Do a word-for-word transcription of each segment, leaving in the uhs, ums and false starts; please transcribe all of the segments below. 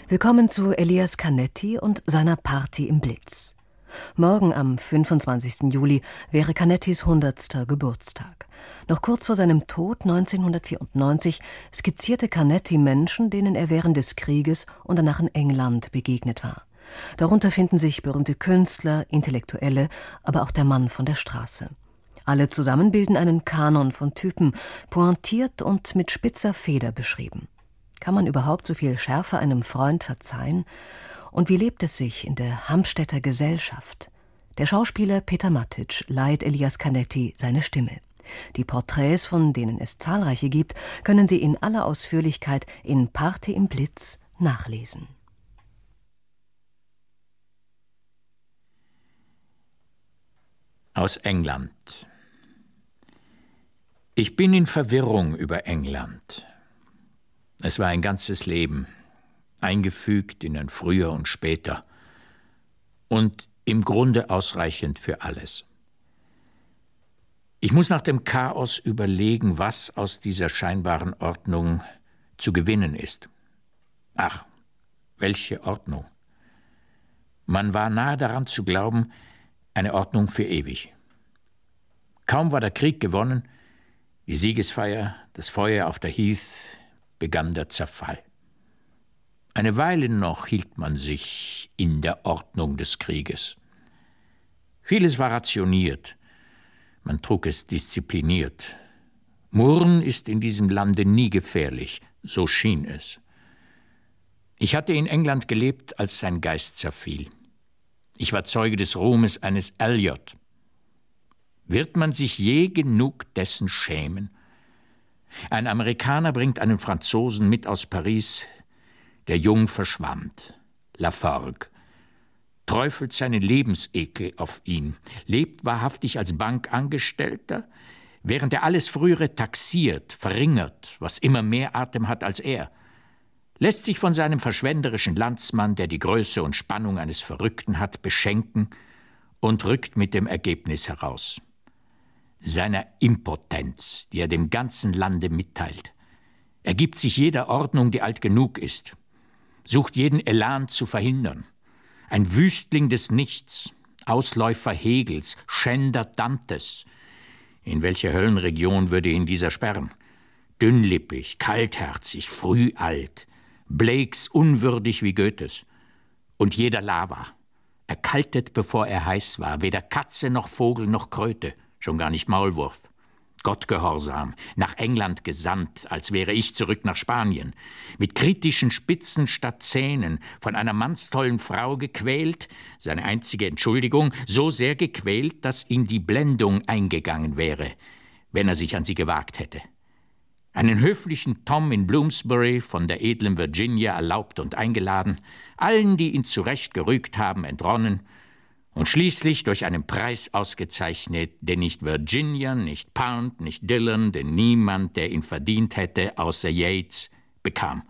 Willkommen zu Elias Canetti und seiner Party im Blitz. Morgen am fünfundzwanzigsten Juli wäre Canettis hundertster Geburtstag. Noch kurz vor seinem Tod neunzehnhundertvierundneunzig skizzierte Canetti Menschen, denen er während des Krieges und danach in England begegnet war. Darunter finden sich berühmte Künstler, Intellektuelle, aber auch der Mann von der Straße. Alle zusammen bilden einen Kanon von Typen, pointiert und mit spitzer Feder beschrieben. Kann man überhaupt so viel Schärfe einem Freund verzeihen? Und wie lebt es sich in der Hamstetter Gesellschaft? Der Schauspieler Peter Matic leiht Elias Canetti seine Stimme. Die Porträts, von denen es zahlreiche gibt, können Sie in aller Ausführlichkeit in Party im Blitz nachlesen. Aus England. Ich bin in Verwirrung über England. Es war ein ganzes Leben, eingefügt in ein Früher und Später und im Grunde ausreichend für alles. Ich muss nach dem Chaos überlegen, was aus dieser scheinbaren Ordnung zu gewinnen ist. Ach, welche Ordnung! Man war nahe daran zu glauben, eine Ordnung für ewig. Kaum war der Krieg gewonnen, die Siegesfeier, das Feuer auf der Heath, begann der Zerfall. Eine Weile noch hielt man sich in der Ordnung des Krieges. Vieles war rationiert, man trug es diszipliniert. Murren ist in diesem Lande nie gefährlich, so schien es. Ich hatte in England gelebt, als sein Geist zerfiel. Ich war Zeuge des Ruhmes eines Eliot. Wird man sich je genug dessen schämen? Ein Amerikaner bringt einen Franzosen mit aus Paris, der jung verschwand. Laforgue träufelt seinen Lebensekel auf ihn, lebt wahrhaftig als Bankangestellter, während er alles Frühere taxiert, verringert, was immer mehr Atem hat als er, lässt sich von seinem verschwenderischen Landsmann, der die Größe und Spannung eines Verrückten hat, beschenken und rückt mit dem Ergebnis heraus. Seiner Impotenz, die er dem ganzen Lande mitteilt. Er gibt sich jeder Ordnung, die alt genug ist, sucht jeden Elan zu verhindern. Ein Wüstling des Nichts, Ausläufer Hegels, Schänder Dantes. In welche Höllenregion würde ihn dieser sperren? Dünnlippig, kaltherzig, früh alt, Blakes unwürdig wie Goethes. Und jeder Lava, erkaltet, bevor er heiß war, weder Katze noch Vogel noch Kröte, schon gar nicht Maulwurf. Gottgehorsam, nach England gesandt, als wäre ich zurück nach Spanien. Mit kritischen Spitzen statt Zähnen, von einer mannstollen Frau gequält, seine einzige Entschuldigung, so sehr gequält, dass ihm die Blendung eingegangen wäre, wenn er sich an sie gewagt hätte. Einen höflichen Tom in Bloomsbury, von der edlen Virginia erlaubt und eingeladen, allen, die ihn zurecht gerügt haben, entronnen, und schließlich durch einen Preis ausgezeichnet, den nicht Virginia, nicht Pound, nicht Dillon, den niemand, der ihn verdient hätte, außer Yeats, bekam.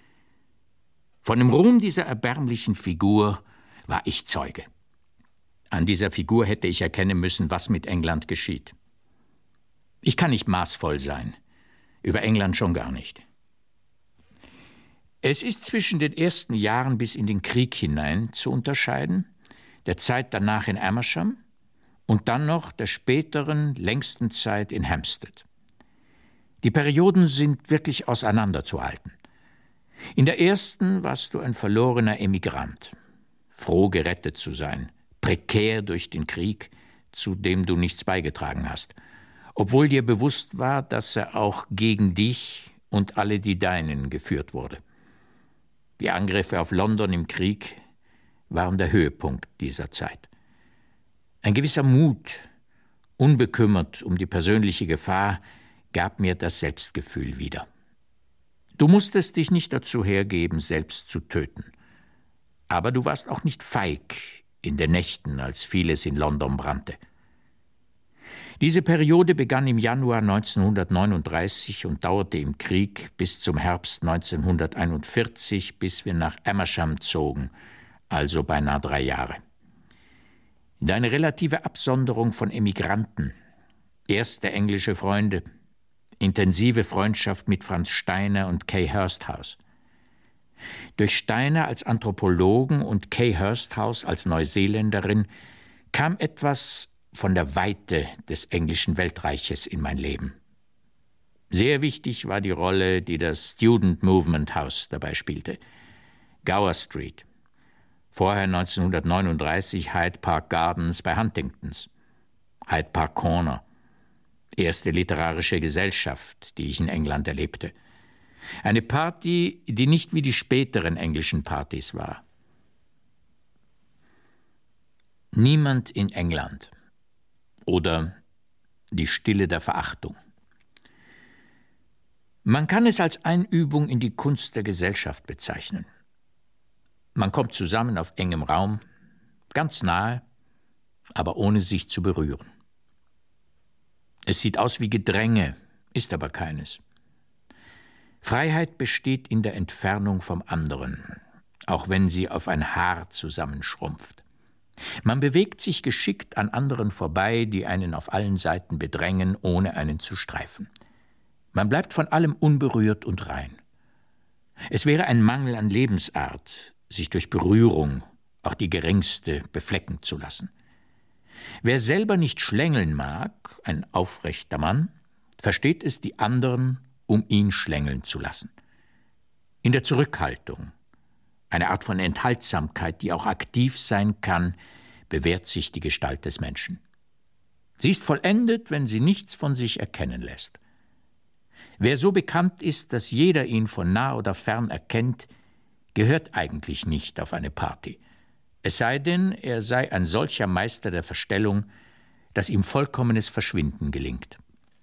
Von dem Ruhm dieser erbärmlichen Figur war ich Zeuge. An dieser Figur hätte ich erkennen müssen, was mit England geschieht. Ich kann nicht maßvoll sein, über England schon gar nicht. Es ist zwischen den ersten Jahren bis in den Krieg hinein zu unterscheiden, der Zeit danach in Amersham und dann noch der späteren, längsten Zeit in Hampstead. Die Perioden sind wirklich auseinanderzuhalten. In der ersten warst du ein verlorener Emigrant, froh gerettet zu sein, prekär durch den Krieg, zu dem du nichts beigetragen hast, obwohl dir bewusst war, dass er auch gegen dich und alle die Deinen geführt wurde. Die Angriffe auf London im Krieg waren der Höhepunkt dieser Zeit. Ein gewisser Mut, unbekümmert um die persönliche Gefahr, gab mir das Selbstgefühl wieder. Du musstest dich nicht dazu hergeben, selbst zu töten. Aber du warst auch nicht feig in den Nächten, als vieles in London brannte. Diese Periode begann im Januar neunzehnhundertneununddreißig und dauerte im Krieg bis zum Herbst neunzehnhunderteinundvierzig, bis wir nach Amersham zogen, also beinahe drei Jahre. Deine relative Absonderung von Emigranten, erste englische Freunde, intensive Freundschaft mit Franz Steiner und Kay Hursthouse. Durch Steiner als Anthropologen und Kay Hursthouse als Neuseeländerin kam etwas von der Weite des englischen Weltreiches in mein Leben. Sehr wichtig war die Rolle, die das Student Movement House dabei spielte. Gower Street, vorher neunzehnhundertneununddreißig Hyde Park Gardens bei Huntingtons, Hyde Park Corner, erste literarische Gesellschaft, die ich in England erlebte. Eine Party, die nicht wie die späteren englischen Partys war. Niemand in England oder die Stille der Verachtung. Man kann es als Einübung in die Kunst der Gesellschaft bezeichnen. Man kommt zusammen auf engem Raum, ganz nahe, aber ohne sich zu berühren. Es sieht aus wie Gedränge, ist aber keines. Freiheit besteht in der Entfernung vom anderen, auch wenn sie auf ein Haar zusammenschrumpft. Man bewegt sich geschickt an anderen vorbei, die einen auf allen Seiten bedrängen, ohne einen zu streifen. Man bleibt von allem unberührt und rein. Es wäre ein Mangel an Lebensart, sich durch Berührung, auch die geringste, beflecken zu lassen. Wer selber nicht schlängeln mag, ein aufrechter Mann, versteht es, die anderen um ihn schlängeln zu lassen. In der Zurückhaltung, eine Art von Enthaltsamkeit, die auch aktiv sein kann, bewährt sich die Gestalt des Menschen. Sie ist vollendet, wenn sie nichts von sich erkennen lässt. Wer so bekannt ist, dass jeder ihn von nah oder fern erkennt, gehört eigentlich nicht auf eine Party. Es sei denn, er sei ein solcher Meister der Verstellung, dass ihm vollkommenes Verschwinden gelingt.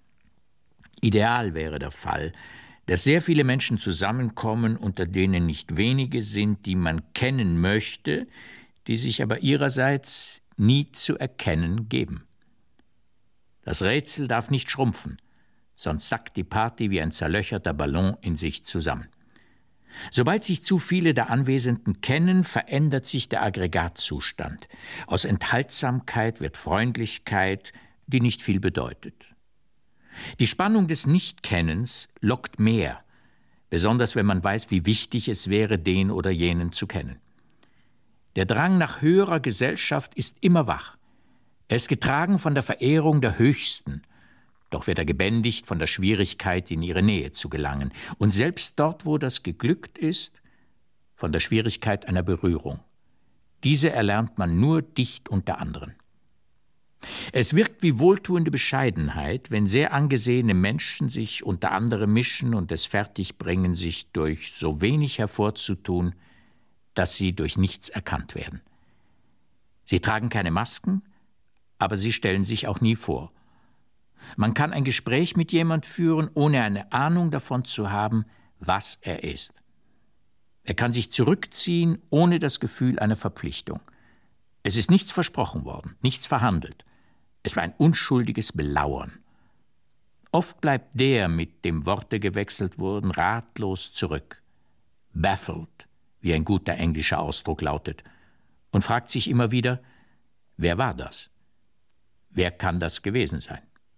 Ideal wäre der Fall, dass sehr viele Menschen zusammenkommen, unter denen nicht wenige sind, die man kennen möchte, die sich aber ihrerseits nie zu erkennen geben. Das Rätsel darf nicht schrumpfen, sonst sackt die Party wie ein zerlöcherter Ballon in sich zusammen. Sobald sich zu viele der Anwesenden kennen, verändert sich der Aggregatzustand. Aus Enthaltsamkeit wird Freundlichkeit, die nicht viel bedeutet. Die Spannung des Nichtkennens lockt mehr, besonders wenn man weiß, wie wichtig es wäre, den oder jenen zu kennen. Der Drang nach höherer Gesellschaft ist immer wach. Er ist getragen von der Verehrung der Höchsten, doch wird er gebändigt von der Schwierigkeit, in ihre Nähe zu gelangen. Und selbst dort, wo das geglückt ist, von der Schwierigkeit einer Berührung. Diese erlernt man nur dicht unter anderen. Es wirkt wie wohltuende Bescheidenheit, wenn sehr angesehene Menschen sich unter andere mischen und es fertigbringen, sich durch so wenig hervorzutun, dass sie durch nichts erkannt werden. Sie tragen keine Masken, aber sie stellen sich auch nie vor. Man kann ein Gespräch mit jemand führen, ohne eine Ahnung davon zu haben, was er ist. Er kann sich zurückziehen, ohne das Gefühl einer Verpflichtung. Es ist nichts versprochen worden, nichts verhandelt. Es war ein unschuldiges Belauern. Oft bleibt der, mit dem Worte gewechselt wurden, ratlos zurück. Baffled, wie ein guter englischer Ausdruck lautet, und fragt sich immer wieder, wer war das? Wer kann das gewesen sein?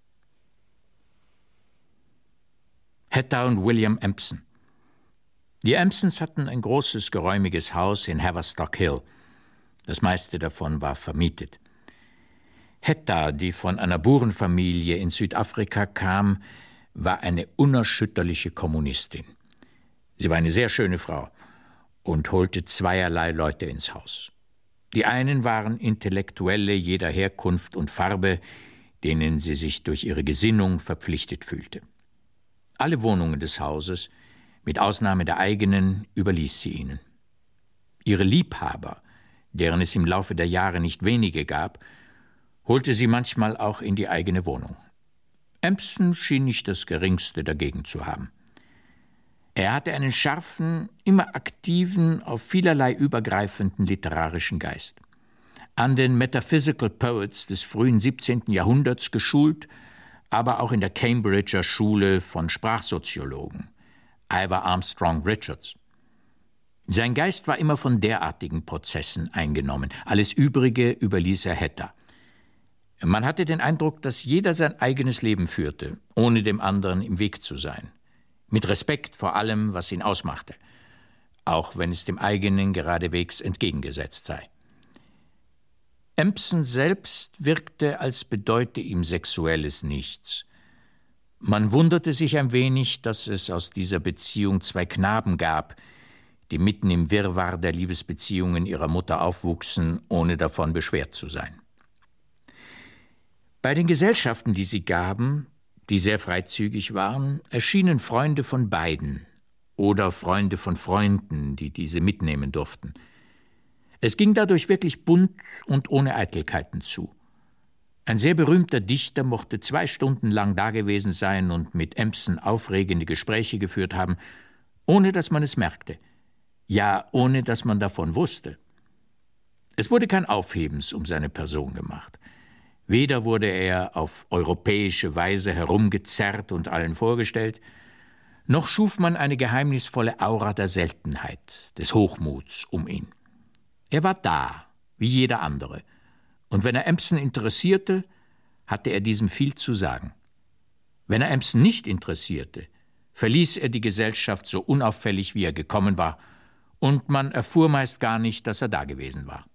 Hetta und William Empson. Die Empsons hatten ein großes, geräumiges Haus in Haverstock Hill. Das meiste davon war vermietet. Hetta, die von einer Burenfamilie in Südafrika kam, war eine unerschütterliche Kommunistin. Sie war eine sehr schöne Frau und holte zweierlei Leute ins Haus. Die einen waren Intellektuelle jeder Herkunft und Farbe, denen sie sich durch ihre Gesinnung verpflichtet fühlte. Alle Wohnungen des Hauses, mit Ausnahme der eigenen, überließ sie ihnen. Ihre Liebhaber, deren es im Laufe der Jahre nicht wenige gab, holte sie manchmal auch in die eigene Wohnung. Empson schien nicht das Geringste dagegen zu haben. Er hatte einen scharfen, immer aktiven, auf vielerlei übergreifenden literarischen Geist. An den Metaphysical Poets des frühen siebzehnten Jahrhunderts geschult, aber auch in der Cambridger Schule von Sprachsoziologen, Ivor Armstrong Richards. Sein Geist war immer von derartigen Prozessen eingenommen. Alles Übrige überließ er Hetta. Man hatte den Eindruck, dass jeder sein eigenes Leben führte, ohne dem anderen im Weg zu sein. Mit Respekt vor allem, was ihn ausmachte. auch wenn es dem eigenen geradewegs entgegengesetzt sei. Empson selbst wirkte, als bedeute ihm Sexuelles nichts. Man wunderte sich ein wenig, dass es aus dieser Beziehung zwei Knaben gab, die mitten im Wirrwarr der Liebesbeziehungen ihrer Mutter aufwuchsen, ohne davon beschwert zu sein. Bei den Gesellschaften, die sie gaben, die sehr freizügig waren, erschienen Freunde von beiden oder Freunde von Freunden, die diese mitnehmen durften. Es ging dadurch wirklich bunt und ohne Eitelkeiten zu. Ein sehr berühmter Dichter mochte zwei Stunden lang dagewesen sein und mit Empson aufregende Gespräche geführt haben, ohne dass man es merkte, ja, ohne dass man davon wusste. Es wurde kein Aufhebens um seine Person gemacht. Weder wurde er auf europäische Weise herumgezerrt und allen vorgestellt, noch schuf man eine geheimnisvolle Aura der Seltenheit, des Hochmuts um ihn. Er war da, wie jeder andere, und wenn er Empson interessierte, hatte er diesem viel zu sagen. Wenn er Empson nicht interessierte, verließ er die Gesellschaft so unauffällig, wie er gekommen war, und man erfuhr meist gar nicht, dass er dagewesen war.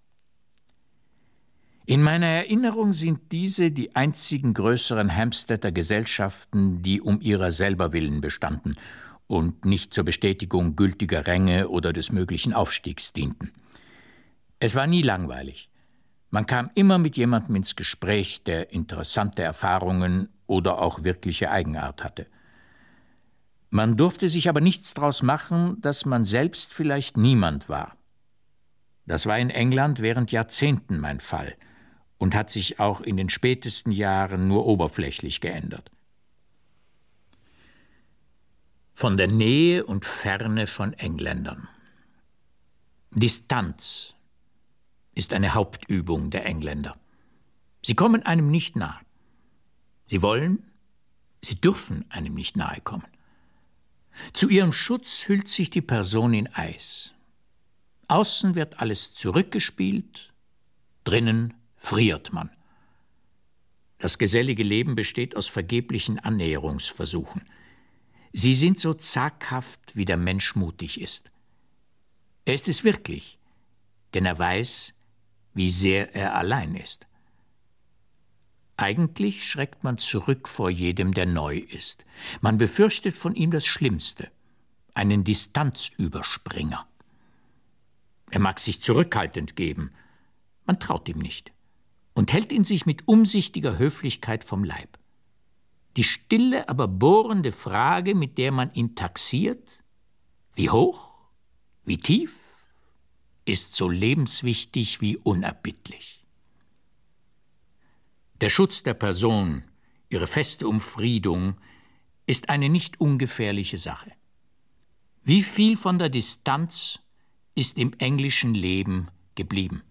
In meiner Erinnerung sind diese die einzigen größeren Hampsteader Gesellschaften, die um ihrer selber willen bestanden und nicht zur Bestätigung gültiger Ränge oder des möglichen Aufstiegs dienten. Es war nie langweilig. Man kam immer mit jemandem ins Gespräch, der interessante Erfahrungen oder auch wirkliche Eigenart hatte. Man durfte sich aber nichts daraus machen, dass man selbst vielleicht niemand war. Das war in England während Jahrzehnten mein Fall und hat sich auch in den spätesten Jahren nur oberflächlich geändert. Von der Nähe und Ferne von Engländern. Distanz ist eine Hauptübung der Engländer. Sie kommen einem nicht nahe. Sie wollen, sie dürfen einem nicht nahe kommen. Zu ihrem Schutz hüllt sich die Person in Eis. Außen wird alles zurückgespielt, drinnen friert man. Das gesellige Leben besteht aus vergeblichen Annäherungsversuchen. Sie sind so zaghaft, wie der Mensch mutig ist. Er ist es wirklich, denn er weiß, wie sehr er allein ist. Eigentlich schreckt man zurück vor jedem, der neu ist. Man befürchtet von ihm das Schlimmste, einen Distanzüberspringer. Er mag sich zurückhaltend geben, man traut ihm nicht und hält ihn sich mit umsichtiger Höflichkeit vom Leib. Die stille, aber bohrende Frage, mit der man ihn taxiert, wie hoch, wie tief, ist so lebenswichtig wie unerbittlich. Der Schutz der Person, ihre feste Umfriedung, ist eine nicht ungefährliche Sache. Wie viel von der Distanz ist im englischen Leben geblieben?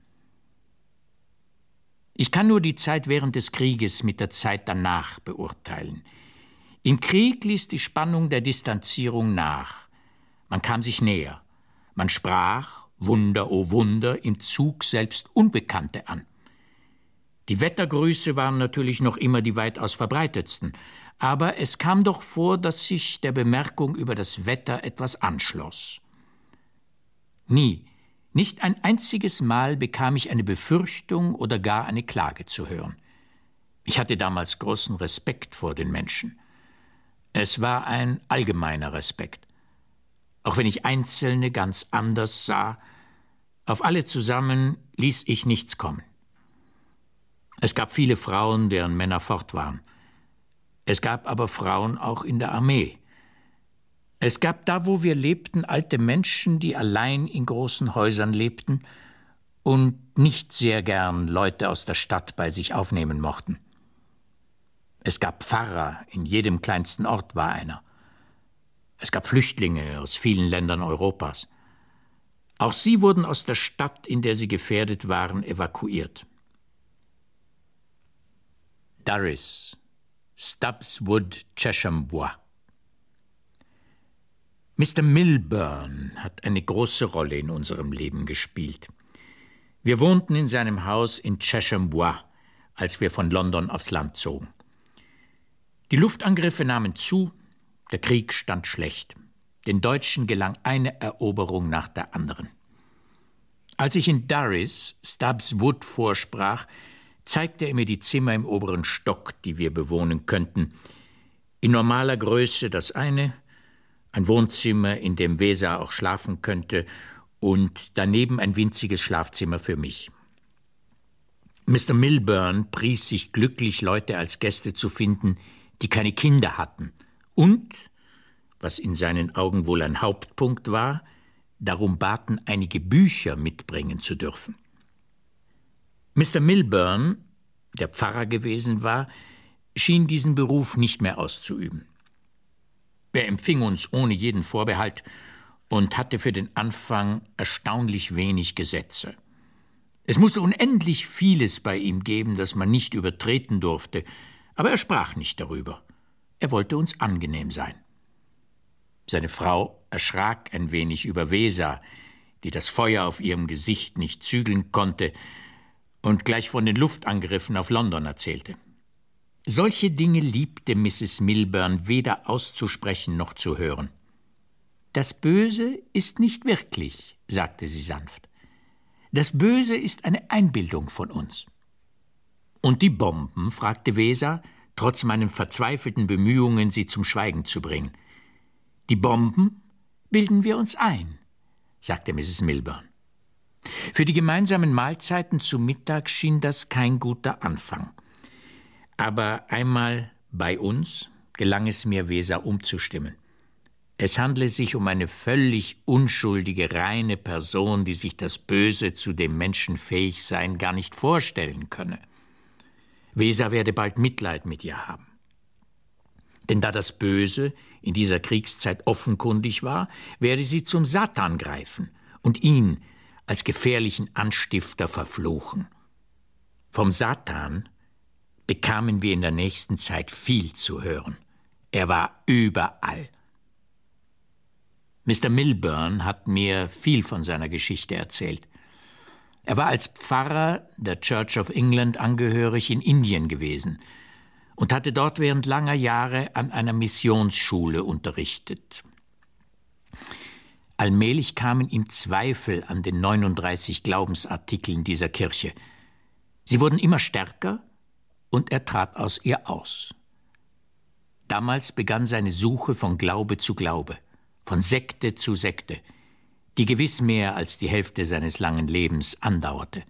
Ich kann nur die Zeit während des Krieges mit der Zeit danach beurteilen. Im Krieg ließ die Spannung der Distanzierung nach. Man kam sich näher. Man sprach, Wunder, oh Wunder, im Zug selbst Unbekannte an. Die Wettergrüße waren natürlich noch immer die weitaus verbreitetsten, aber es kam doch vor, dass sich der Bemerkung über das Wetter etwas anschloss. Nie, nicht ein einziges Mal bekam ich eine Befürchtung oder gar eine Klage zu hören. Ich hatte damals großen Respekt vor den Menschen. Es war ein allgemeiner Respekt. Auch wenn ich Einzelne ganz anders sah, auf alle zusammen ließ ich nichts kommen. Es gab viele Frauen, deren Männer fort waren. Es gab aber Frauen auch in der Armee. Es gab da, wo wir lebten, alte Menschen, die allein in großen Häusern lebten und nicht sehr gern Leute aus der Stadt bei sich aufnehmen mochten. Es gab Pfarrer, in jedem kleinsten Ort war einer. Es gab Flüchtlinge aus vielen Ländern Europas. Auch sie wurden aus der Stadt, in der sie gefährdet waren, evakuiert. Durris, Stubbs Wood, Chesham Bois. Mister Milburn hat eine große Rolle in unserem Leben gespielt. Wir wohnten in seinem Haus in Chesham Bois, als wir von London aufs Land zogen. Die Luftangriffe nahmen zu, der Krieg stand schlecht. Den Deutschen gelang eine Eroberung nach der anderen. Als ich in Durris Stubbs Wood vorsprach, zeigte er mir die Zimmer im oberen Stock, die wir bewohnen könnten. In normaler Größe das eine, ein Wohnzimmer, in dem Weser auch schlafen könnte, und daneben ein winziges Schlafzimmer für mich. Mister Milburn pries sich glücklich, Leute als Gäste zu finden, die keine Kinder hatten und, was in seinen Augen wohl ein Hauptpunkt war, darum baten, einige Bücher mitbringen zu dürfen. Mister Milburn, der Pfarrer gewesen war, schien diesen Beruf nicht mehr auszuüben. Er empfing uns ohne jeden Vorbehalt und hatte für den Anfang erstaunlich wenig Gesetze. Es musste unendlich vieles bei ihm geben, das man nicht übertreten durfte, aber er sprach nicht darüber. Er wollte uns angenehm sein. Seine Frau erschrak ein wenig über Weser, die das Feuer auf ihrem Gesicht nicht zügeln konnte und gleich von den Luftangriffen auf London erzählte. Solche Dinge liebte Misses Milburn weder auszusprechen noch zu hören. »Das Böse ist nicht wirklich«, sagte sie sanft. »Das Böse ist eine Einbildung von uns.« »Und die Bomben?« fragte Weser, trotz meinen verzweifelten Bemühungen, sie zum Schweigen zu bringen. »Die Bomben bilden wir uns ein«, sagte Misses Milburn. Für die gemeinsamen Mahlzeiten zu Mittag schien das kein guter Anfang. Aber einmal bei uns gelang es mir, Weser umzustimmen. Es handle sich um eine völlig unschuldige, reine Person, die sich das Böse, zu dem Menschen fähig sein, gar nicht vorstellen könne. Weser werde bald Mitleid mit ihr haben. Denn da das Böse in dieser Kriegszeit offenkundig war, werde sie zum Satan greifen und ihn als gefährlichen Anstifter verfluchen. Vom Satan bekamen wir in der nächsten Zeit viel zu hören. Er war überall. Mister Milburn hat mir viel von seiner Geschichte erzählt. Er war als Pfarrer der Church of England angehörig in Indien gewesen und hatte dort während langer Jahre an einer Missionsschule unterrichtet. Allmählich kamen ihm Zweifel an den neununddreißig Glaubensartikeln dieser Kirche. Sie wurden immer stärker und er trat aus ihr aus. Damals begann seine Suche von Glaube zu Glaube, von Sekte zu Sekte, die gewiss mehr als die Hälfte seines langen Lebens andauerte.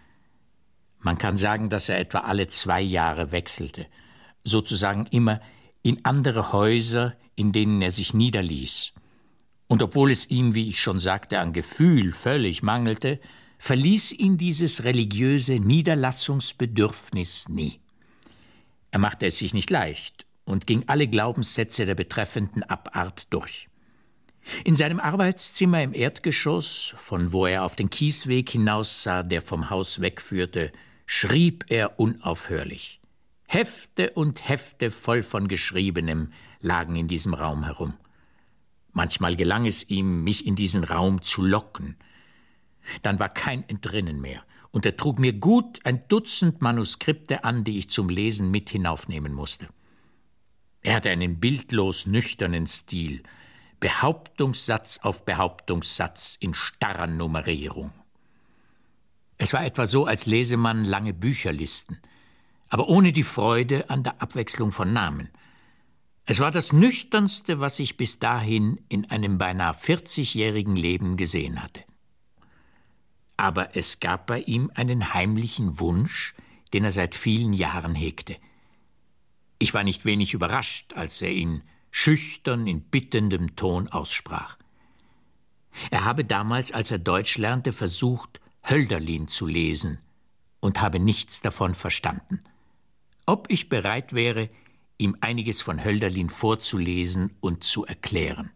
Man kann sagen, dass er etwa alle zwei Jahre wechselte, sozusagen immer in andere Häuser, in denen er sich niederließ. Und obwohl es ihm, wie ich schon sagte, an Gefühl völlig mangelte, verließ ihn dieses religiöse Niederlassungsbedürfnis nie. Er machte es sich nicht leicht und ging alle Glaubenssätze der betreffenden Abart durch. In seinem Arbeitszimmer im Erdgeschoss, von wo er auf den Kiesweg hinaussah, der vom Haus wegführte, schrieb er unaufhörlich. Hefte und Hefte voll von Geschriebenem lagen in diesem Raum herum. Manchmal gelang es ihm, mich in diesen Raum zu locken. Dann war kein Entrinnen mehr, und er trug mir gut ein Dutzend Manuskripte an, die ich zum Lesen mit hinaufnehmen musste. Er hatte einen bildlos nüchternen Stil, Behauptungssatz auf Behauptungssatz in starrer Nummerierung. Es war etwa so, als lese man lange Bücherlisten, aber ohne die Freude an der Abwechslung von Namen. Es war das Nüchternste, was ich bis dahin in einem beinahe vierzigjährigen Leben gesehen hatte. Aber es gab bei ihm einen heimlichen Wunsch, den er seit vielen Jahren hegte. Ich war nicht wenig überrascht, als er ihn schüchtern in bittendem Ton aussprach. Er habe damals, als er Deutsch lernte, versucht, Hölderlin zu lesen und habe nichts davon verstanden. Ob ich bereit wäre, ihm einiges von Hölderlin vorzulesen und zu erklären.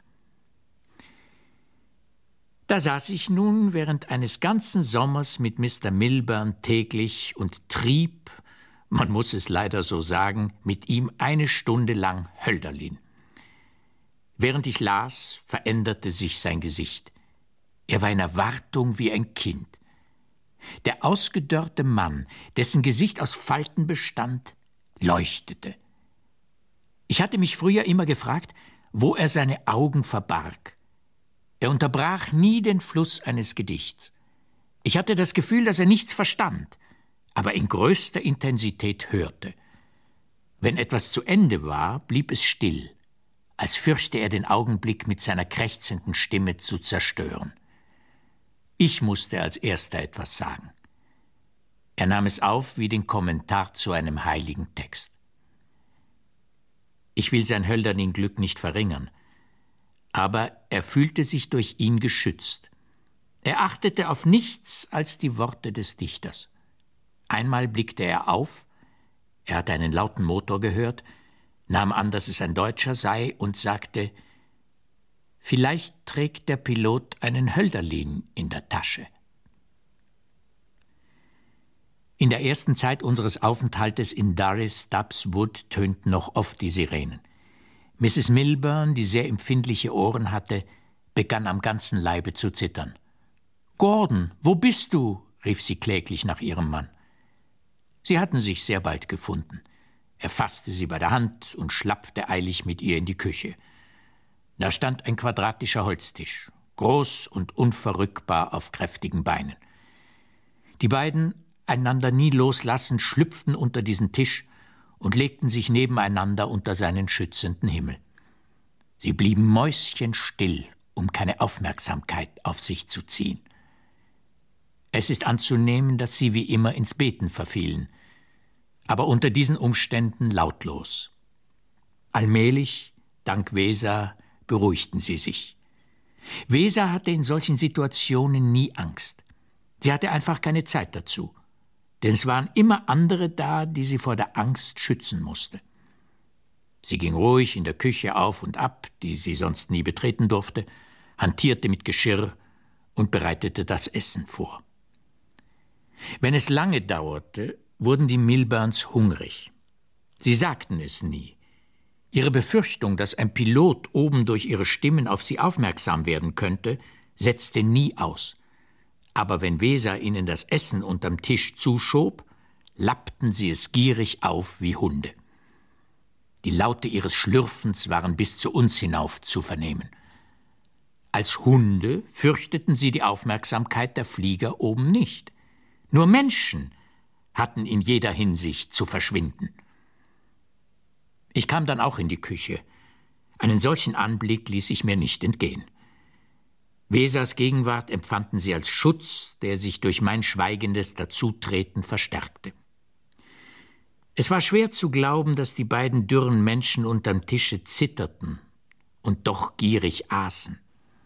Da saß ich nun während eines ganzen Sommers mit Mister Milburn täglich und trieb, man muss es leider so sagen, mit ihm eine Stunde lang Hölderlin. Während ich las, veränderte sich sein Gesicht. Er war in Erwartung wie ein Kind. Der ausgedörrte Mann, dessen Gesicht aus Falten bestand, leuchtete. Ich hatte mich früher immer gefragt, wo er seine Augen verbarg. Er unterbrach nie den Fluss eines Gedichts. Ich hatte das Gefühl, dass er nichts verstand, aber in größter Intensität hörte. Wenn etwas zu Ende war, blieb es still, als fürchte er den Augenblick mit seiner krächzenden Stimme zu zerstören. Ich musste als Erster etwas sagen. Er nahm es auf wie den Kommentar zu einem heiligen Text. Ich will sein Hölderlin-Glück nicht verringern, aber er fühlte sich durch ihn geschützt. Er achtete auf nichts als die Worte des Dichters. Einmal blickte er auf, er hatte einen lauten Motor gehört, nahm an, dass es ein Deutscher sei und sagte: »Vielleicht trägt der Pilot einen Hölderlin in der Tasche.« In der ersten Zeit unseres Aufenthaltes in Durris Stubbs Wood tönten noch oft die Sirenen. Misses Milburn, die sehr empfindliche Ohren hatte, begann am ganzen Leibe zu zittern. »Gordon, wo bist du?« rief sie kläglich nach ihrem Mann. Sie hatten sich sehr bald gefunden. Er fasste sie bei der Hand und schlapfte eilig mit ihr in die Küche. Da stand ein quadratischer Holztisch, groß und unverrückbar auf kräftigen Beinen. Die beiden, einander nie loslassend, schlüpften unter diesen Tisch und legten sich nebeneinander unter seinen schützenden Himmel. Sie blieben mäuschenstill, um keine Aufmerksamkeit auf sich zu ziehen. Es ist anzunehmen, dass sie wie immer ins Beten verfielen, aber unter diesen Umständen lautlos. Allmählich, dank Weser, beruhigten sie sich. Weser hatte in solchen Situationen nie Angst. Sie hatte einfach keine Zeit dazu, denn es waren immer andere da, die sie vor der Angst schützen musste. Sie ging ruhig in der Küche auf und ab, die sie sonst nie betreten durfte, hantierte mit Geschirr und bereitete das Essen vor. Wenn es lange dauerte, wurden die Milburns hungrig. Sie sagten es nie. Ihre Befürchtung, dass ein Pilot oben durch ihre Stimmen auf sie aufmerksam werden könnte, setzte nie aus. Aber wenn Weser ihnen das Essen unterm Tisch zuschob, lappten sie es gierig auf wie Hunde. Die Laute ihres Schlürfens waren bis zu uns hinauf zu vernehmen. Als Hunde fürchteten sie die Aufmerksamkeit der Flieger oben nicht. Nur Menschen hatten in jeder Hinsicht zu verschwinden. Ich kam dann auch in die Küche. Einen solchen Anblick ließ ich mir nicht entgehen. Wesers Gegenwart empfanden sie als Schutz, der sich durch mein schweigendes Dazutreten verstärkte. Es war schwer zu glauben, dass die beiden dürren Menschen unterm Tische zitterten und doch gierig aßen.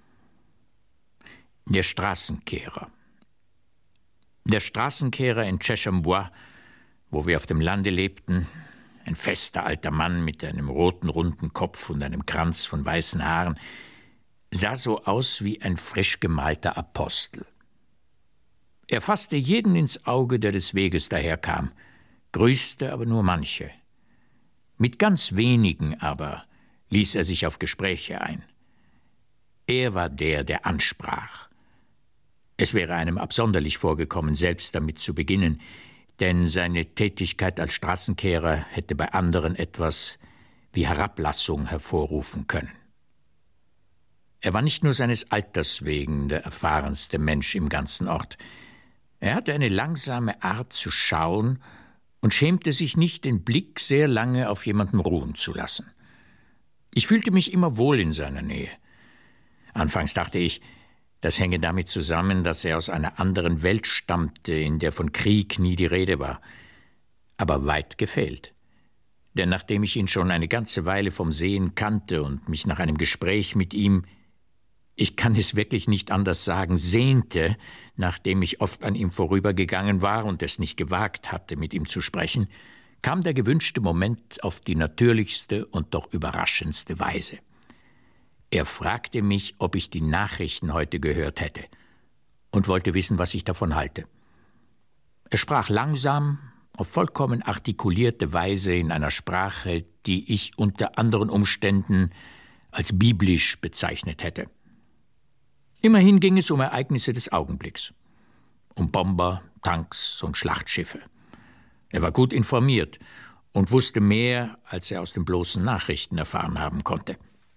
Der Straßenkehrer. Der Straßenkehrer in Chesham Bois, wo wir auf dem Lande lebten, ein fester alter Mann mit einem roten, runden Kopf und einem Kranz von weißen Haaren, sah so aus wie ein frisch gemalter Apostel. Er fasste jeden ins Auge, der des Weges daherkam, grüßte aber nur manche. Mit ganz wenigen aber ließ er sich auf Gespräche ein. Er war der, der ansprach. Es wäre einem absonderlich vorgekommen, selbst damit zu beginnen, denn seine Tätigkeit als Straßenkehrer hätte bei anderen etwas wie Herablassung hervorrufen können. Er war nicht nur seines Alters wegen der erfahrenste Mensch im ganzen Ort. Er hatte eine langsame Art zu schauen und schämte sich nicht, den Blick sehr lange auf jemanden ruhen zu lassen. Ich fühlte mich immer wohl in seiner Nähe. Anfangs dachte ich, das hänge damit zusammen, dass er aus einer anderen Welt stammte, in der von Krieg nie die Rede war. Aber weit gefehlt. Denn nachdem ich ihn schon eine ganze Weile vom Sehen kannte und mich nach einem Gespräch mit ihm, ich kann es wirklich nicht anders sagen, sehnte, nachdem ich oft an ihm vorübergegangen war und es nicht gewagt hatte, mit ihm zu sprechen, kam der gewünschte Moment auf die natürlichste und doch überraschendste Weise. Er fragte mich, ob ich die Nachrichten heute gehört hätte und wollte wissen, was ich davon halte. Er sprach langsam, auf vollkommen artikulierte Weise in einer Sprache, die ich unter anderen Umständen als biblisch bezeichnet hätte. Immerhin ging es um Ereignisse des Augenblicks, um Bomber, Tanks und Schlachtschiffe. Er war gut informiert und wusste mehr, als er aus den bloßen Nachrichten erfahren haben konnte.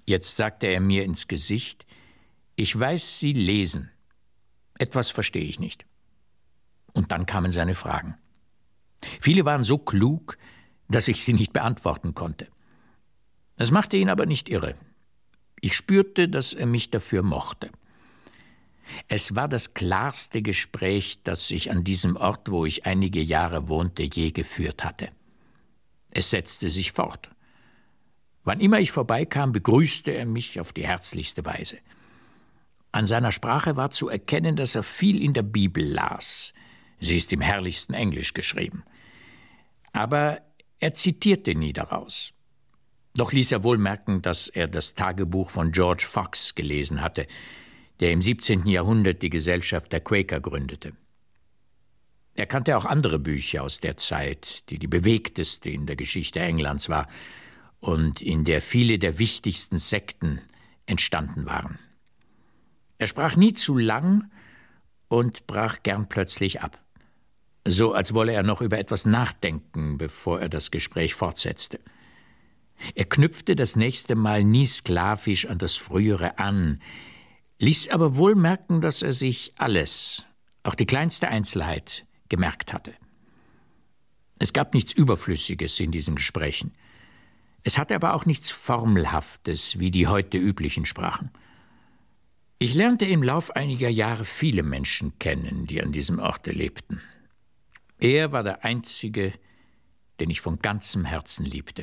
Jetzt sagte er mir ins Gesicht: »Ich weiß Sie lesen. Etwas verstehe ich nicht.« Und dann kamen seine Fragen. Viele waren so klug, dass ich sie nicht beantworten konnte. Das machte ihn aber nicht irre. Ich spürte, dass er mich dafür mochte. Es war das klarste Gespräch, das ich an diesem Ort, wo ich einige Jahre wohnte, je geführt hatte. Es setzte sich fort. Wann immer ich vorbeikam, begrüßte er mich auf die herzlichste Weise. An seiner Sprache war zu erkennen, dass er viel in der Bibel las. Sie ist im herrlichsten Englisch geschrieben. Aber er zitierte nie daraus. Doch ließ er wohl merken, dass er das Tagebuch von George Fox gelesen hatte, der im siebzehnten Jahrhundert die Gesellschaft der Quaker gründete. Er kannte auch andere Bücher aus der Zeit, die die bewegteste in der Geschichte Englands war und in der viele der wichtigsten Sekten entstanden waren. Er sprach nie zu lang und brach gern plötzlich ab, so als wolle er noch über etwas nachdenken, bevor er das Gespräch fortsetzte. Er knüpfte das nächste Mal nie sklavisch an das Frühere an, ließ aber wohl merken, dass er sich alles, auch die kleinste Einzelheit, gemerkt hatte. Es gab nichts Überflüssiges in diesen Gesprächen. Es hatte aber auch nichts Formelhaftes, wie die heute üblichen Sprachen. Ich lernte im Lauf einiger Jahre viele Menschen kennen, die an diesem Orte lebten. Er war der Einzige, den ich von ganzem Herzen liebte.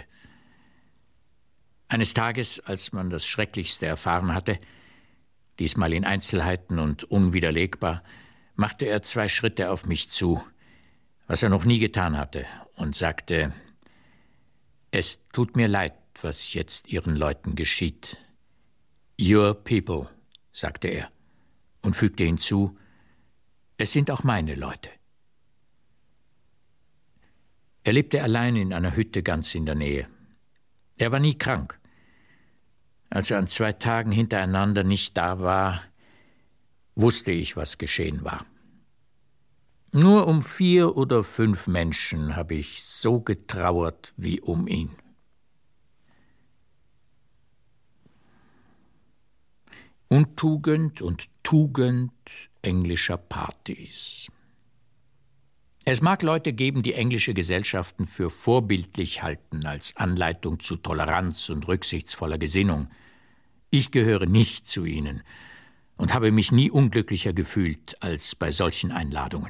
Eines Tages, als man das Schrecklichste erfahren hatte, diesmal in Einzelheiten und unwiderlegbar, machte er zwei Schritte auf mich zu, was er noch nie getan hatte, und sagte: »Es tut mir leid, was jetzt Ihren Leuten geschieht. Your people«, sagte er und fügte hinzu: »Es sind auch meine Leute.« Er lebte allein in einer Hütte ganz in der Nähe. Er war nie krank. Als er an zwei Tagen hintereinander nicht da war, wusste ich, was geschehen war. Nur um vier oder fünf Menschen habe ich so getrauert wie um ihn. Untugend und Tugend englischer Partys. Es mag Leute geben, die englische Gesellschaften für vorbildlich halten, als Anleitung zu Toleranz und rücksichtsvoller Gesinnung. Ich gehöre nicht zu ihnen und habe mich nie unglücklicher gefühlt als bei solchen Einladungen.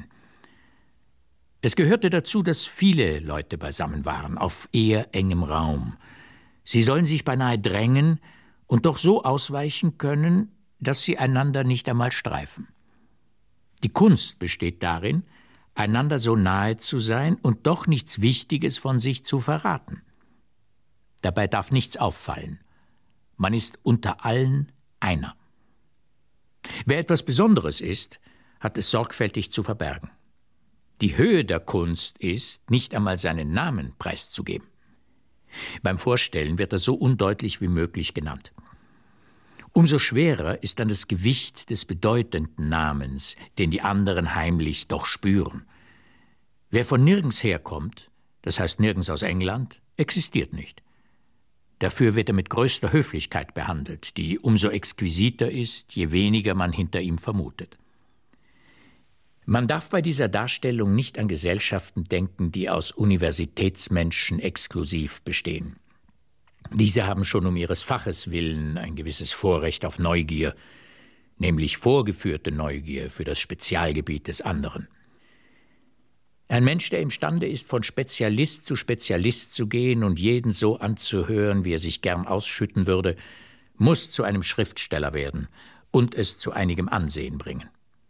Es gehörte dazu, dass viele Leute beisammen waren, auf eher engem Raum. Sie sollen sich beinahe drängen und doch so ausweichen können, dass sie einander nicht einmal streifen. Die Kunst besteht darin, einander so nahe zu sein und doch nichts Wichtiges von sich zu verraten. Dabei darf nichts auffallen. Man ist unter allen einer. Wer etwas Besonderes ist, hat es sorgfältig zu verbergen. Die Höhe der Kunst ist, nicht einmal seinen Namen preiszugeben. Beim Vorstellen wird er so undeutlich wie möglich genannt. Umso schwerer ist dann das Gewicht des bedeutenden Namens, den die anderen heimlich doch spüren. Wer von nirgends herkommt, das heißt nirgends aus England, existiert nicht. Dafür wird er mit größter Höflichkeit behandelt, die umso exquisiter ist, je weniger man hinter ihm vermutet. Man darf bei dieser Darstellung nicht an Gesellschaften denken, die aus Universitätsmenschen exklusiv bestehen. Diese haben schon um ihres Faches willen ein gewisses Vorrecht auf Neugier, nämlich vorgeführte Neugier für das Spezialgebiet des anderen. Ein Mensch, der imstande ist, von Spezialist zu Spezialist zu gehen und jeden so anzuhören, wie er sich gern ausschütten würde, muss zu einem Schriftsteller werden und es zu einigem Ansehen bringen.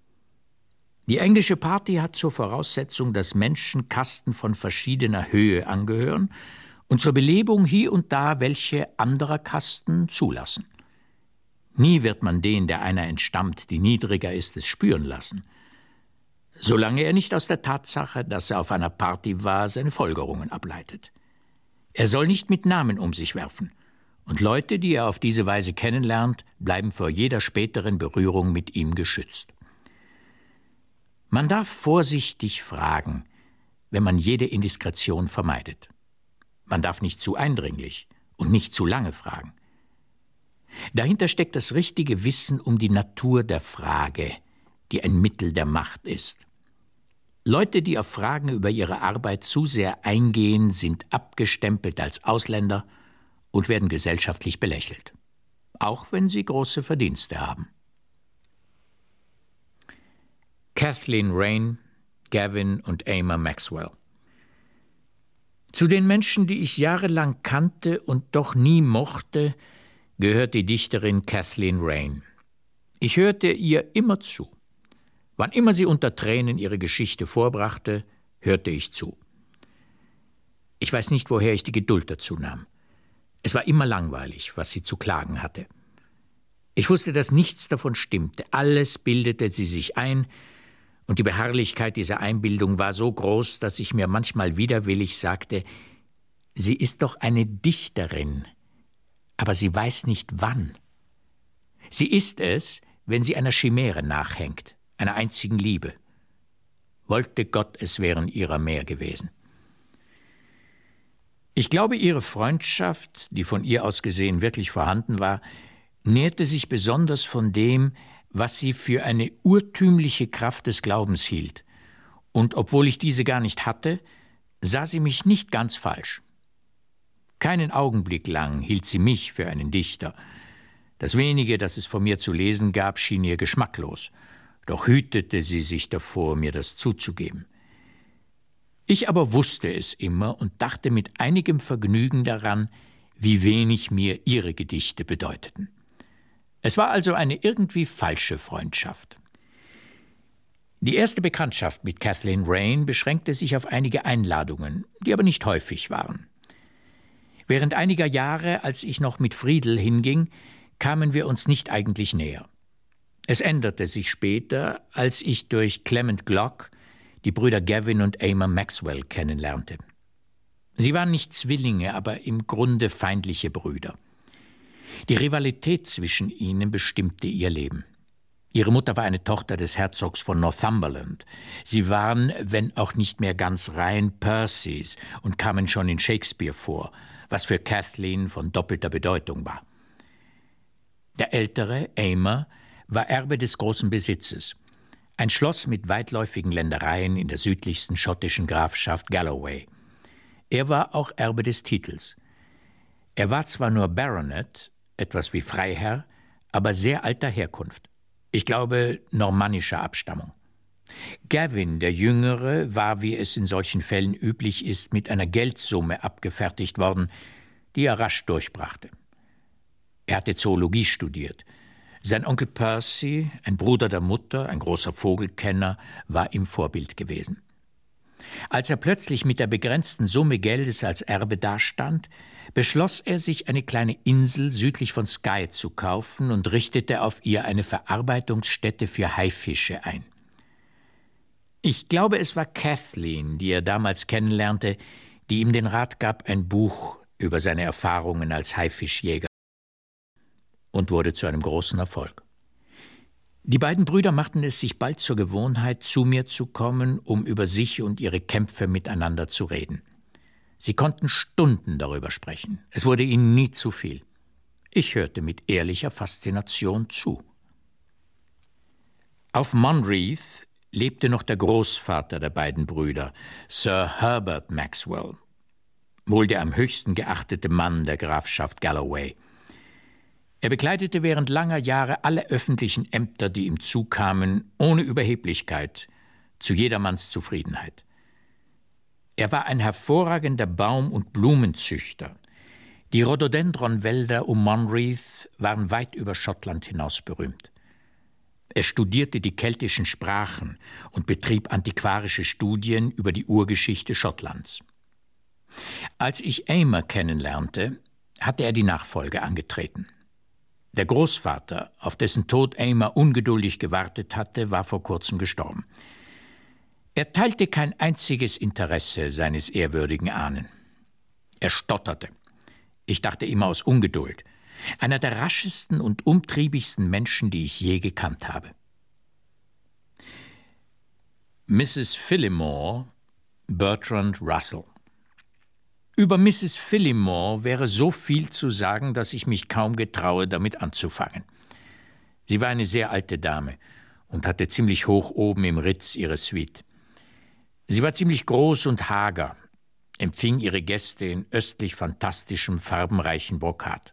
Die englische Party hat zur Voraussetzung, dass Menschen Kasten von verschiedener Höhe angehören und zur Belebung hier und da welche anderer Kasten zulassen. Nie wird man den, der einer entstammt, die niedriger ist, es spüren lassen, solange er nicht aus der Tatsache, dass er auf einer Party war, seine Folgerungen ableitet. Er soll nicht mit Namen um sich werfen, und Leute, die er auf diese Weise kennenlernt, bleiben vor jeder späteren Berührung mit ihm geschützt. Man darf vorsichtig fragen, wenn man jede Indiskretion vermeidet. Man darf nicht zu eindringlich und nicht zu lange fragen. Dahinter steckt das richtige Wissen um die Natur der Frage, die ein Mittel der Macht ist. Leute, die auf Fragen über ihre Arbeit zu sehr eingehen, sind abgestempelt als Ausländer und werden gesellschaftlich belächelt, auch wenn sie große Verdienste haben. Kathleen Raine, Gavin und Aimer Maxwell. Zu den Menschen, die ich jahrelang kannte und doch nie mochte, gehört die Dichterin Kathleen Raine. Ich hörte ihr immer zu. Wann immer sie unter Tränen ihre Geschichte vorbrachte, hörte ich zu. Ich weiß nicht, woher ich die Geduld dazu nahm. Es war immer langweilig, was sie zu klagen hatte. Ich wusste, dass nichts davon stimmte. Alles bildete sie sich ein, und die Beharrlichkeit dieser Einbildung war so groß, dass ich mir manchmal widerwillig sagte, sie ist doch eine Dichterin, aber sie weiß nicht wann. Sie ist es, wenn sie einer Chimäre nachhängt, einer einzigen Liebe. Wollte Gott, es wären ihrer mehr gewesen. Ich glaube, ihre Freundschaft, die von ihr aus gesehen wirklich vorhanden war, nährte sich besonders von dem, was sie für eine urtümliche Kraft des Glaubens hielt. Und obwohl ich diese gar nicht hatte, sah sie mich nicht ganz falsch. Keinen Augenblick lang hielt sie mich für einen Dichter. Das wenige, das es von mir zu lesen gab, schien ihr geschmacklos. Doch hütete sie sich davor, mir das zuzugeben. Ich aber wusste es immer und dachte mit einigem Vergnügen daran, wie wenig mir ihre Gedichte bedeuteten. Es war also eine irgendwie falsche Freundschaft. Die erste Bekanntschaft mit Kathleen Raine beschränkte sich auf einige Einladungen, die aber nicht häufig waren. Während einiger Jahre, als ich noch mit Friedel hinging, kamen wir uns nicht eigentlich näher. Es änderte sich später, als ich durch Clement Glock die Brüder Gavin und Aimer Maxwell kennenlernte. Sie waren nicht Zwillinge, aber im Grunde feindliche Brüder. Die Rivalität zwischen ihnen bestimmte ihr Leben. Ihre Mutter war eine Tochter des Herzogs von Northumberland. Sie waren, wenn auch nicht mehr ganz rein, Percys und kamen schon in Shakespeare vor, was für Kathleen von doppelter Bedeutung war. Der ältere, Aimer, war Erbe des großen Besitzes. Ein Schloss mit weitläufigen Ländereien in der südlichsten schottischen Grafschaft Galloway. Er war auch Erbe des Titels. Er war zwar nur Baronet, etwas wie Freiherr, aber sehr alter Herkunft. Ich glaube, normannischer Abstammung. Gavin, der Jüngere, war, wie es in solchen Fällen üblich ist, mit einer Geldsumme abgefertigt worden, die er rasch durchbrachte. Er hatte Zoologie studiert. Sein Onkel Percy, ein Bruder der Mutter, ein großer Vogelkenner, war ihm Vorbild gewesen. Als er plötzlich mit der begrenzten Summe Geldes als Erbe dastand, beschloss er, sich eine kleine Insel südlich von Skye zu kaufen und richtete auf ihr eine Verarbeitungsstätte für Haifische ein. Ich glaube, es war Kathleen, die er damals kennenlernte, die ihm den Rat gab, ein Buch über seine Erfahrungen als Haifischjäger, und wurde zu einem großen Erfolg. Die beiden Brüder machten es sich bald zur Gewohnheit, zu mir zu kommen, um über sich und ihre Kämpfe miteinander zu reden. Sie konnten Stunden darüber sprechen. Es wurde ihnen nie zu viel. Ich hörte mit ehrlicher Faszination zu. Auf Monreath lebte noch der Großvater der beiden Brüder, Sir Herbert Maxwell, wohl der am höchsten geachtete Mann der Grafschaft Galloway. Er bekleidete während langer Jahre alle öffentlichen Ämter, die ihm zukamen, ohne Überheblichkeit, zu jedermanns Zufriedenheit. Er war ein hervorragender Baum- und Blumenzüchter. Die Rhododendronwälder um Monreath waren weit über Schottland hinaus berühmt. Er studierte die keltischen Sprachen und betrieb antiquarische Studien über die Urgeschichte Schottlands. Als ich Aimer kennenlernte, hatte er die Nachfolge angetreten. Der Großvater, auf dessen Tod Aimer ungeduldig gewartet hatte, war vor kurzem gestorben. Er teilte kein einziges Interesse seines ehrwürdigen Ahnen. Er stotterte. Ich dachte immer aus Ungeduld. Einer der raschesten und umtriebigsten Menschen, die ich je gekannt habe. Misses Phillimore Bertrand Russell. Über Misses Phillimore wäre so viel zu sagen, dass ich mich kaum getraue, damit anzufangen. Sie war eine sehr alte Dame und hatte ziemlich hoch oben im Ritz ihre Suite. Sie war ziemlich groß und hager, empfing ihre Gäste in östlich fantastischem, farbenreichen Brokat.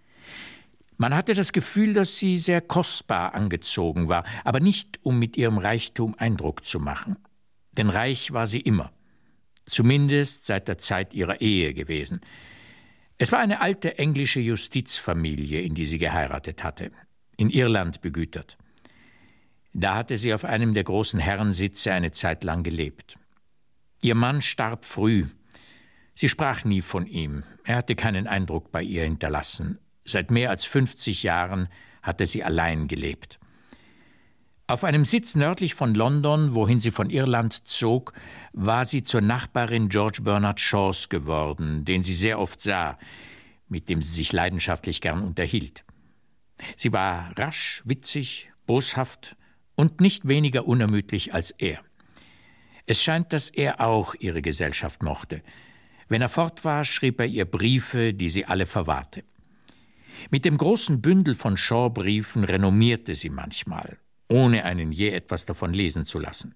Man hatte das Gefühl, dass sie sehr kostbar angezogen war, aber nicht, um mit ihrem Reichtum Eindruck zu machen. Denn reich war sie immer, zumindest seit der Zeit ihrer Ehe gewesen. Es war eine alte englische Justizfamilie, in die sie geheiratet hatte, in Irland begütert. Da hatte sie auf einem der großen Herrensitze eine Zeit lang gelebt. Ihr Mann starb früh. Sie sprach nie von ihm. Er hatte keinen Eindruck bei ihr hinterlassen. Seit mehr als fünfzig Jahren hatte sie allein gelebt. Auf einem Sitz nördlich von London, wohin sie von Irland zog, war sie zur Nachbarin George Bernard Shaws geworden, den sie sehr oft sah, mit dem sie sich leidenschaftlich gern unterhielt. Sie war rasch, witzig, boshaft und nicht weniger unermüdlich als er. Es scheint, dass er auch ihre Gesellschaft mochte. Wenn er fort war, schrieb er ihr Briefe, die sie alle verwahrte. Mit dem großen Bündel von Shaw-Briefen renommierte sie manchmal, ohne einen je etwas davon lesen zu lassen.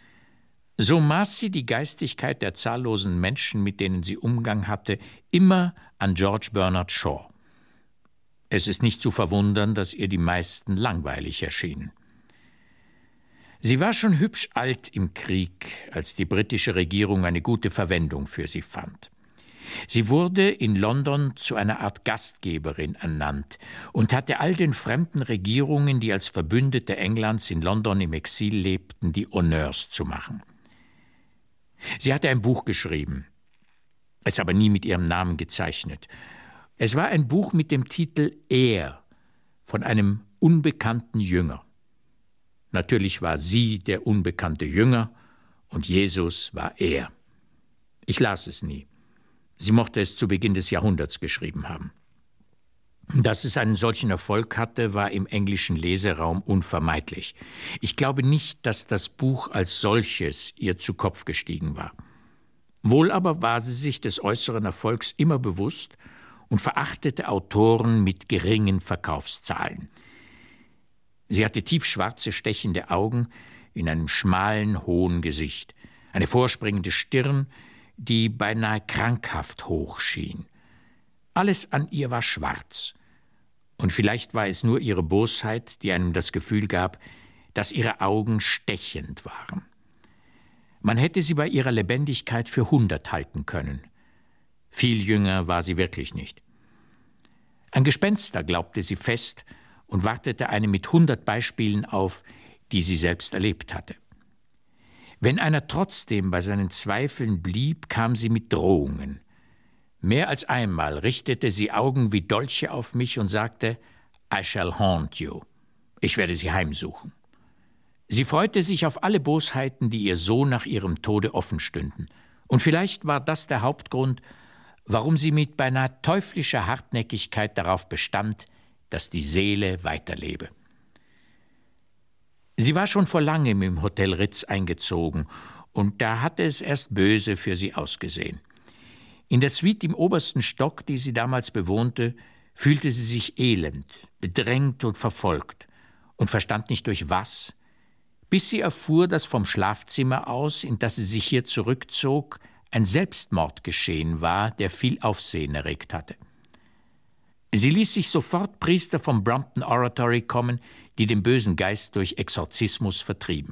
So maß sie die Geistigkeit der zahllosen Menschen, mit denen sie Umgang hatte, immer an George Bernard Shaw. Es ist nicht zu verwundern, dass ihr die meisten langweilig erschienen. Sie war schon hübsch alt im Krieg, als die britische Regierung eine gute Verwendung für sie fand. Sie wurde in London zu einer Art Gastgeberin ernannt und hatte all den fremden Regierungen, die als Verbündete Englands in London im Exil lebten, die Honneurs zu machen. Sie hatte ein Buch geschrieben, es aber nie mit ihrem Namen gezeichnet. Es war ein Buch mit dem Titel Er von einem unbekannten Jünger. Natürlich war sie der unbekannte Jünger und Jesus war er. Ich las es nie. Sie mochte es zu Beginn des Jahrhunderts geschrieben haben. Dass es einen solchen Erfolg hatte, war im englischen Leseraum unvermeidlich. Ich glaube nicht, dass das Buch als solches ihr zu Kopf gestiegen war. Wohl aber war sie sich des äußeren Erfolgs immer bewusst und verachtete Autoren mit geringen Verkaufszahlen. Sie hatte tiefschwarze, stechende Augen in einem schmalen, hohen Gesicht, eine vorspringende Stirn, die beinahe krankhaft hoch schien. Alles an ihr war schwarz. Und vielleicht war es nur ihre Bosheit, die einem das Gefühl gab, dass ihre Augen stechend waren. Man hätte sie bei ihrer Lebendigkeit für hundert halten können. Viel jünger war sie wirklich nicht. An Gespenster glaubte sie fest und wartete eine mit hundert Beispielen auf, die sie selbst erlebt hatte. Wenn einer trotzdem bei seinen Zweifeln blieb, kam sie mit Drohungen. Mehr als einmal richtete sie Augen wie Dolche auf mich und sagte, I shall haunt you. Ich werde sie heimsuchen. Sie freute sich auf alle Bosheiten, die ihr so nach ihrem Tode offen stünden. Und vielleicht war das der Hauptgrund, warum sie mit beinahe teuflischer Hartnäckigkeit darauf bestand, dass die Seele weiterlebe. Sie war schon vor langem im Hotel Ritz eingezogen, und da hatte es erst böse für sie ausgesehen. In der Suite im obersten Stock, die sie damals bewohnte, fühlte sie sich elend, bedrängt und verfolgt und verstand nicht durch was, bis sie erfuhr, dass vom Schlafzimmer aus, in das sie sich hier zurückzog, ein Selbstmord geschehen war, der viel Aufsehen erregt hatte. Sie ließ sich sofort Priester vom Brompton Oratory kommen, die den bösen Geist durch Exorzismus vertrieben.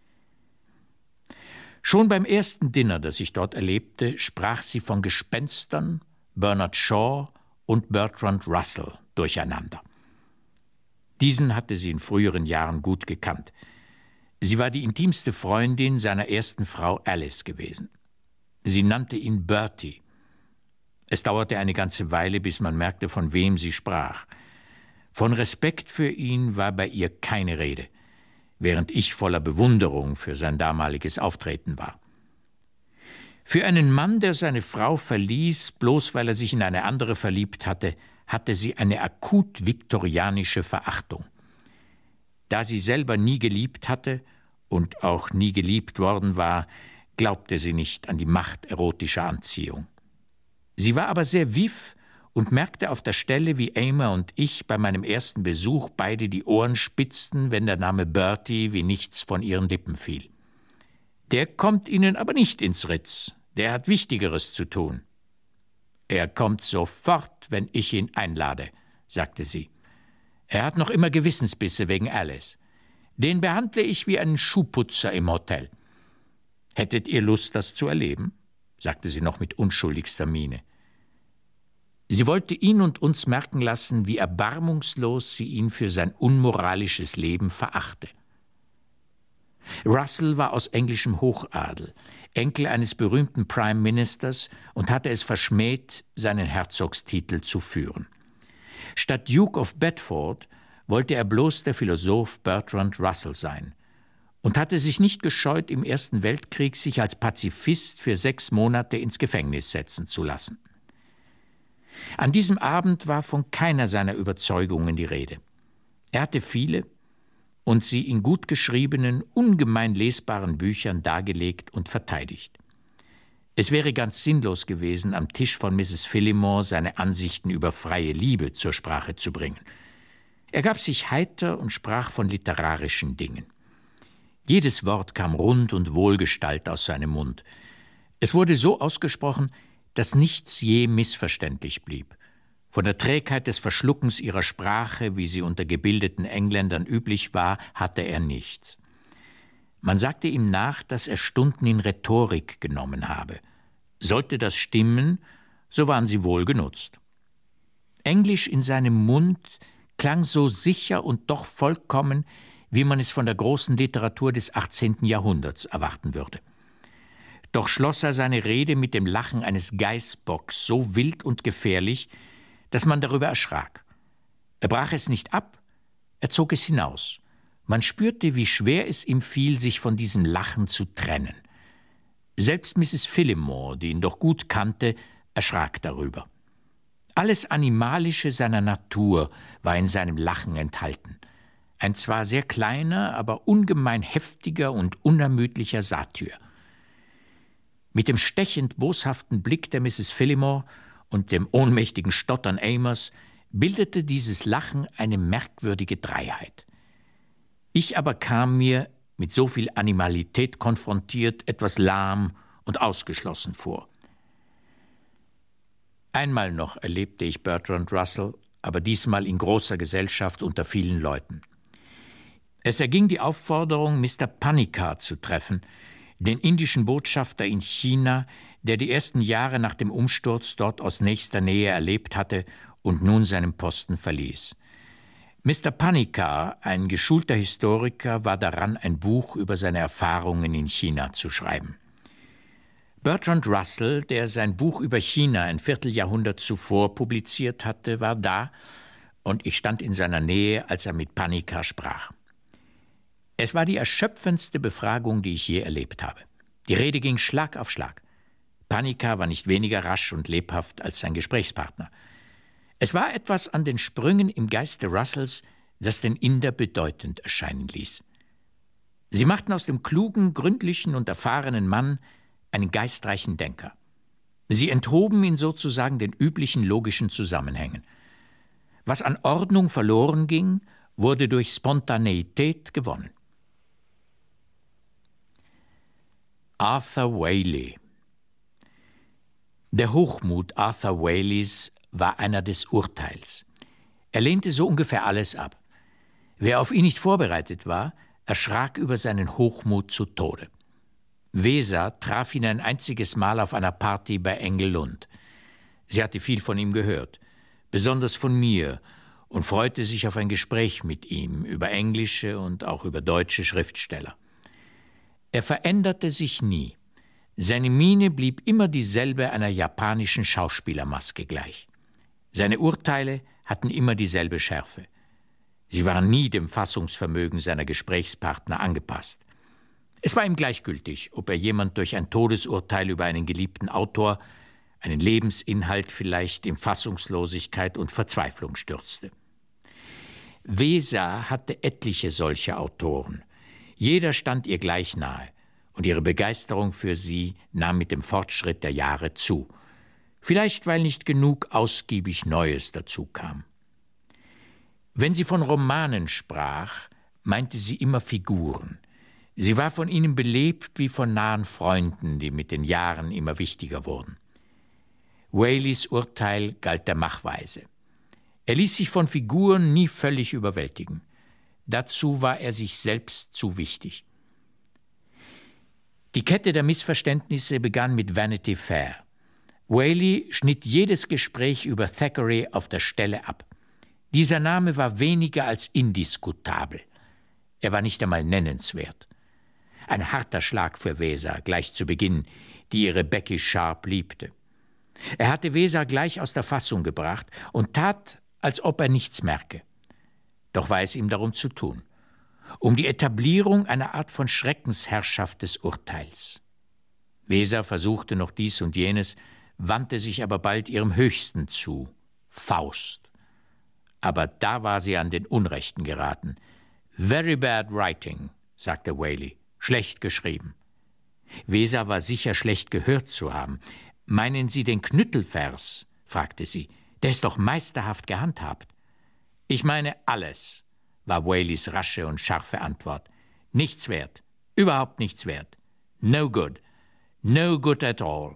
Schon beim ersten Dinner, das ich dort erlebte, sprach sie von Gespenstern, Bernard Shaw und Bertrand Russell durcheinander. Diesen hatte sie in früheren Jahren gut gekannt. Sie war die intimste Freundin seiner ersten Frau Alice gewesen. Sie nannte ihn Bertie. Es dauerte eine ganze Weile, bis man merkte, von wem sie sprach. Von Respekt für ihn war bei ihr keine Rede, während ich voller Bewunderung für sein damaliges Auftreten war. Für einen Mann, der seine Frau verließ, bloß weil er sich in eine andere verliebt hatte, hatte sie eine akut viktorianische Verachtung. Da sie selber nie geliebt hatte und auch nie geliebt worden war, glaubte sie nicht an die Macht erotischer Anziehung. Sie war aber sehr vif und merkte auf der Stelle, wie Amer und ich bei meinem ersten Besuch beide die Ohren spitzten, wenn der Name Bertie wie nichts von ihren Lippen fiel. »Der kommt Ihnen aber nicht ins Ritz. Der hat Wichtigeres zu tun.« »Er kommt sofort, wenn ich ihn einlade«, sagte sie. »Er hat noch immer Gewissensbisse wegen Alice. Den behandle ich wie einen Schuhputzer im Hotel.« »Hättet ihr Lust, das zu erleben?«, sagte sie noch mit unschuldigster Miene. Sie wollte ihn und uns merken lassen, wie erbarmungslos sie ihn für sein unmoralisches Leben verachte. Russell war aus englischem Hochadel, Enkel eines berühmten Prime Ministers und hatte es verschmäht, seinen Herzogstitel zu führen. Statt Duke of Bedford wollte er bloß der Philosoph Bertrand Russell sein und hatte sich nicht gescheut, im Ersten Weltkrieg sich als Pazifist für sechs Monate ins Gefängnis setzen zu lassen. An diesem Abend war von keiner seiner Überzeugungen die Rede. Er hatte viele und sie in gut geschriebenen, ungemein lesbaren Büchern dargelegt und verteidigt. Es wäre ganz sinnlos gewesen, am Tisch von Misses Phillimore seine Ansichten über freie Liebe zur Sprache zu bringen. Er gab sich heiter und sprach von literarischen Dingen. Jedes Wort kam rund und wohlgestalt aus seinem Mund. Es wurde so ausgesprochen, dass nichts je missverständlich blieb. Von der Trägheit des Verschluckens ihrer Sprache, wie sie unter gebildeten Engländern üblich war, hatte er nichts. Man sagte ihm nach, dass er Stunden in Rhetorik genommen habe. Sollte das stimmen, so waren sie wohl genutzt. Englisch in seinem Mund klang so sicher und doch vollkommen, wie man es von der großen Literatur des achtzehnten Jahrhunderts erwarten würde. Doch schloss er seine Rede mit dem Lachen eines Geißbocks so wild und gefährlich, dass man darüber erschrak. Er brach es nicht ab, er zog es hinaus. Man spürte, wie schwer es ihm fiel, sich von diesem Lachen zu trennen. Selbst Misses Phillimore, die ihn doch gut kannte, erschrak darüber. Alles Animalische seiner Natur war in seinem Lachen enthalten. Ein zwar sehr kleiner, aber ungemein heftiger und unermüdlicher Satyr. Mit dem stechend boshaften Blick der Misses Phillimore und dem ohnmächtigen Stottern Amers bildete dieses Lachen eine merkwürdige Dreiheit. Ich aber kam mir, mit so viel Animalität konfrontiert, etwas lahm und ausgeschlossen vor. Einmal noch erlebte ich Bertrand Russell, aber diesmal in großer Gesellschaft unter vielen Leuten. Es erging die Aufforderung, Mister Panikar zu treffen, den indischen Botschafter in China, der die ersten Jahre nach dem Umsturz dort aus nächster Nähe erlebt hatte und nun seinen Posten verließ. Mister Panikar, ein geschulter Historiker, war daran, ein Buch über seine Erfahrungen in China zu schreiben. Bertrand Russell, der sein Buch über China ein Vierteljahrhundert zuvor publiziert hatte, war da, und ich stand in seiner Nähe, als er mit Panikar sprach. Es war die erschöpfendste Befragung, die ich je erlebt habe. Die Rede ging Schlag auf Schlag. Panikar war nicht weniger rasch und lebhaft als sein Gesprächspartner. Es war etwas an den Sprüngen im Geiste Russells, das den Inder bedeutend erscheinen ließ. Sie machten aus dem klugen, gründlichen und erfahrenen Mann einen geistreichen Denker. Sie enthoben ihn sozusagen den üblichen logischen Zusammenhängen. Was an Ordnung verloren ging, wurde durch Spontaneität gewonnen. Arthur Waley. Der Hochmut Arthur Waleys war einer des Urteils. Er lehnte so ungefähr alles ab. Wer auf ihn nicht vorbereitet war, erschrak über seinen Hochmut zu Tode. Weser traf ihn ein einziges Mal auf einer Party bei Engelund. Sie hatte viel von ihm gehört, besonders von mir, und freute sich auf ein Gespräch mit ihm über englische und auch über deutsche Schriftsteller. Er veränderte sich nie. Seine Miene blieb immer dieselbe einer japanischen Schauspielermaske gleich. Seine Urteile hatten immer dieselbe Schärfe. Sie waren nie dem Fassungsvermögen seiner Gesprächspartner angepasst. Es war ihm gleichgültig, ob er jemand durch ein Todesurteil über einen geliebten Autor, einen Lebensinhalt vielleicht, in Fassungslosigkeit und Verzweiflung stürzte. Weser hatte etliche solcher Autoren. Jeder stand ihr gleich nahe, und ihre Begeisterung für sie nahm mit dem Fortschritt der Jahre zu. Vielleicht, weil nicht genug ausgiebig Neues dazu kam. Wenn sie von Romanen sprach, meinte sie immer Figuren. Sie war von ihnen belebt wie von nahen Freunden, die mit den Jahren immer wichtiger wurden. Whaleys Urteil galt der Machweise. Er ließ sich von Figuren nie völlig überwältigen. Dazu war er sich selbst zu wichtig. Die Kette der Missverständnisse begann mit Vanity Fair. Whaley schnitt jedes Gespräch über Thackeray auf der Stelle ab. Dieser Name war weniger als indiskutabel. Er war nicht einmal nennenswert. Ein harter Schlag für Weser, gleich zu Beginn, die ihre Becky Sharp liebte. Er hatte Weser gleich aus der Fassung gebracht und tat, als ob er nichts merke. Doch war es ihm darum zu tun, um die Etablierung einer Art von Schreckensherrschaft des Urteils. Weser versuchte noch dies und jenes, wandte sich aber bald ihrem Höchsten zu, Faust. Aber da war sie an den Unrechten geraten. »Very bad writing«, sagte Whaley, »schlecht geschrieben.« Weser war sicher schlecht gehört zu haben. »Meinen Sie den Knüttelvers?« fragte sie. »Der ist doch meisterhaft gehandhabt.« »Ich meine alles«, war Whaleys rasche und scharfe Antwort. »Nichts wert, überhaupt nichts wert. No good, no good at all.«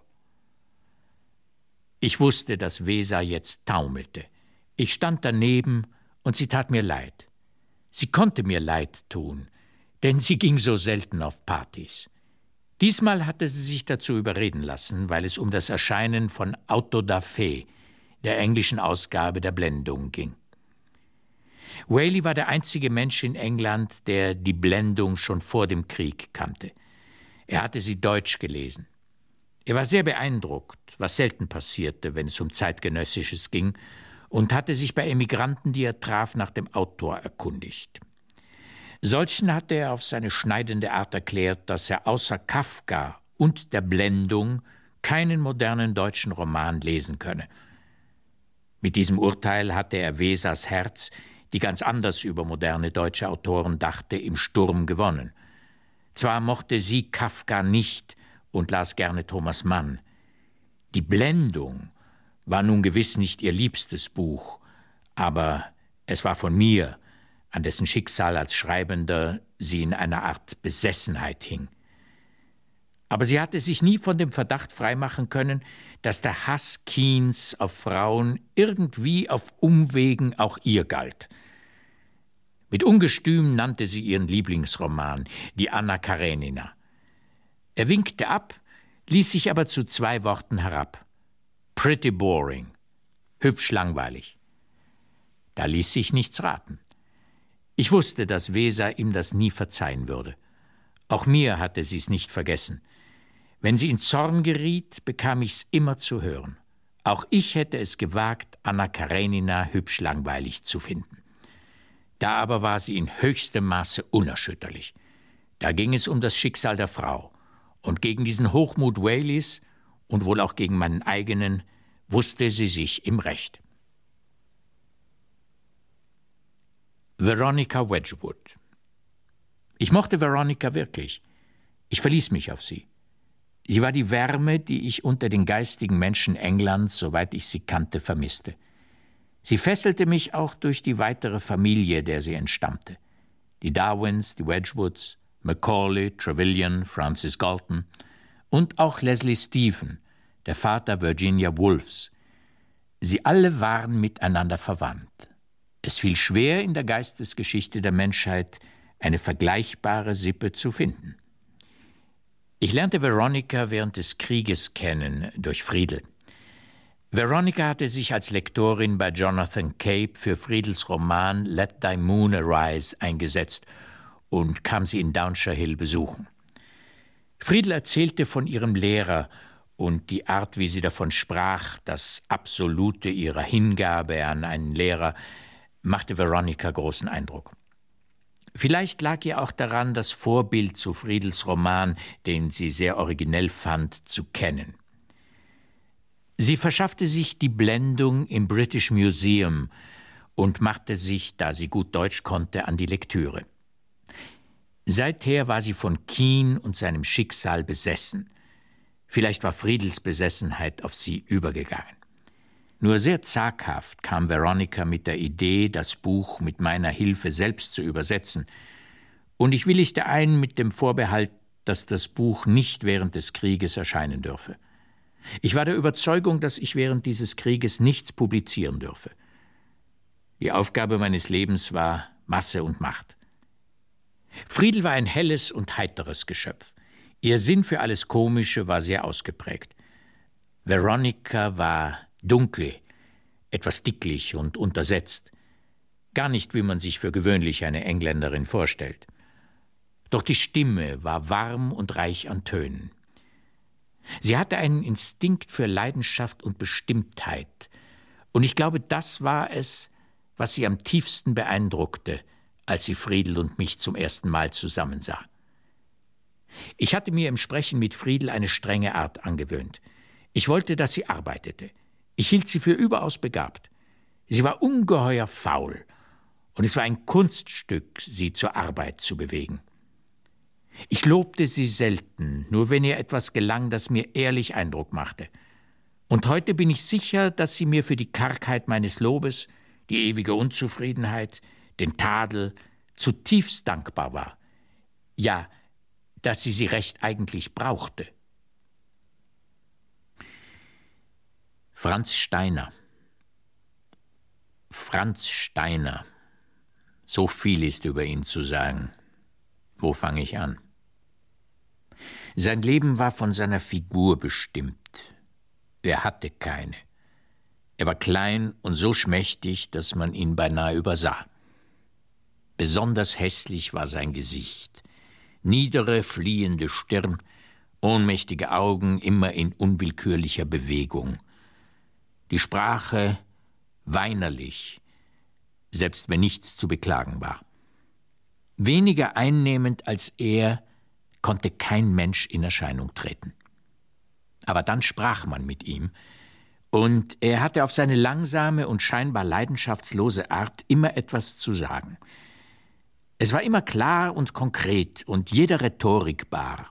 Ich wusste, dass Weser jetzt taumelte. Ich stand daneben und sie tat mir leid. Sie konnte mir leid tun, denn sie ging so selten auf Partys. Diesmal hatte sie sich dazu überreden lassen, weil es um das Erscheinen von Auto da Fe, der englischen Ausgabe der Blendung, ging. Whaley war der einzige Mensch in England, der die Blendung schon vor dem Krieg kannte. Er hatte sie deutsch gelesen. Er war sehr beeindruckt, was selten passierte, wenn es um Zeitgenössisches ging, und hatte sich bei Emigranten, die er traf, nach dem Autor erkundigt. Solchen hatte er auf seine schneidende Art erklärt, dass er außer Kafka und der Blendung keinen modernen deutschen Roman lesen könne. Mit diesem Urteil hatte er Wesers Herz, die ganz anders über moderne deutsche Autoren dachte, im Sturm gewonnen. Zwar mochte sie Kafka nicht und las gerne Thomas Mann. Die Blendung war nun gewiss nicht ihr liebstes Buch, aber es war von mir, an dessen Schicksal als Schreibender sie in einer Art Besessenheit hing. Aber sie hatte sich nie von dem Verdacht freimachen können, dass der Hass Keens auf Frauen irgendwie auf Umwegen auch ihr galt. Mit Ungestüm nannte sie ihren Lieblingsroman, die Anna Karenina. Er winkte ab, ließ sich aber zu zwei Worten herab. Pretty boring, hübsch langweilig. Da ließ sich nichts raten. Ich wusste, dass Weser ihm das nie verzeihen würde. Auch mir hatte sie es nicht vergessen. Wenn sie in Zorn geriet, bekam ich's immer zu hören. Auch ich hätte es gewagt, Anna Karenina hübsch langweilig zu finden. Da aber war sie in höchstem Maße unerschütterlich. Da ging es um das Schicksal der Frau. Und gegen diesen Hochmut Whaleys und wohl auch gegen meinen eigenen wusste sie sich im Recht. Veronica Wedgwood. Ich mochte Veronica wirklich. Ich verließ mich auf sie. Sie war die Wärme, die ich unter den geistigen Menschen Englands, soweit ich sie kannte, vermisste. Sie fesselte mich auch durch die weitere Familie, der sie entstammte. Die Darwins, die Wedgwoods, Macaulay, Trevelyan, Francis Galton und auch Leslie Stephen, der Vater Virginia Woolfs. Sie alle waren miteinander verwandt. Es fiel schwer, in der Geistesgeschichte der Menschheit eine vergleichbare Sippe zu finden. Ich lernte Veronica während des Krieges kennen, durch Friedel. Veronica hatte sich als Lektorin bei Jonathan Cape für Friedels Roman Let Thy Moon Arise eingesetzt und kam sie in Downshire Hill besuchen. Friedel erzählte von ihrem Lehrer und die Art, wie sie davon sprach, das Absolute ihrer Hingabe an einen Lehrer, machte Veronica großen Eindruck. Vielleicht lag ihr auch daran, das Vorbild zu Friedels Roman, den sie sehr originell fand, zu kennen. Sie verschaffte sich die Blendung im British Museum und machte sich, da sie gut Deutsch konnte, an die Lektüre. Seither war sie von Kean und seinem Schicksal besessen. Vielleicht war Friedels Besessenheit auf sie übergegangen. Nur sehr zaghaft kam Veronica mit der Idee, das Buch mit meiner Hilfe selbst zu übersetzen, und ich willigte ein mit dem Vorbehalt, dass das Buch nicht während des Krieges erscheinen dürfe. Ich war der Überzeugung, dass ich während dieses Krieges nichts publizieren dürfe. Die Aufgabe meines Lebens war Masse und Macht. Friedel war ein helles und heiteres Geschöpf. Ihr Sinn für alles Komische war sehr ausgeprägt. Veronica war dunkel, etwas dicklich und untersetzt. Gar nicht, wie man sich für gewöhnlich eine Engländerin vorstellt. Doch die Stimme war warm und reich an Tönen. Sie hatte einen Instinkt für Leidenschaft und Bestimmtheit. Und ich glaube, das war es, was sie am tiefsten beeindruckte, als sie Friedel und mich zum ersten Mal zusammensah. Ich hatte mir im Sprechen mit Friedel eine strenge Art angewöhnt. Ich wollte, dass sie arbeitete. Ich hielt sie für überaus begabt. Sie war ungeheuer faul, und es war ein Kunststück, sie zur Arbeit zu bewegen. Ich lobte sie selten, nur wenn ihr etwas gelang, das mir ehrlich Eindruck machte. Und heute bin ich sicher, dass sie mir für die Kargheit meines Lobes, die ewige Unzufriedenheit, den Tadel zutiefst dankbar war. Ja, dass sie sie recht eigentlich brauchte. Franz Steiner. Franz Steiner. So viel ist über ihn zu sagen. Wo fange ich an? Sein Leben war von seiner Figur bestimmt. Er hatte keine. Er war klein und so schmächtig, dass man ihn beinahe übersah. Besonders hässlich war sein Gesicht. Niedere, fliehende Stirn, ohnmächtige Augen, immer in unwillkürlicher Bewegung. Die Sprache weinerlich, selbst wenn nichts zu beklagen war. Weniger einnehmend als er konnte kein Mensch in Erscheinung treten. Aber dann sprach man mit ihm, und er hatte auf seine langsame und scheinbar leidenschaftslose Art immer etwas zu sagen. Es war immer klar und konkret und jeder Rhetorik bar.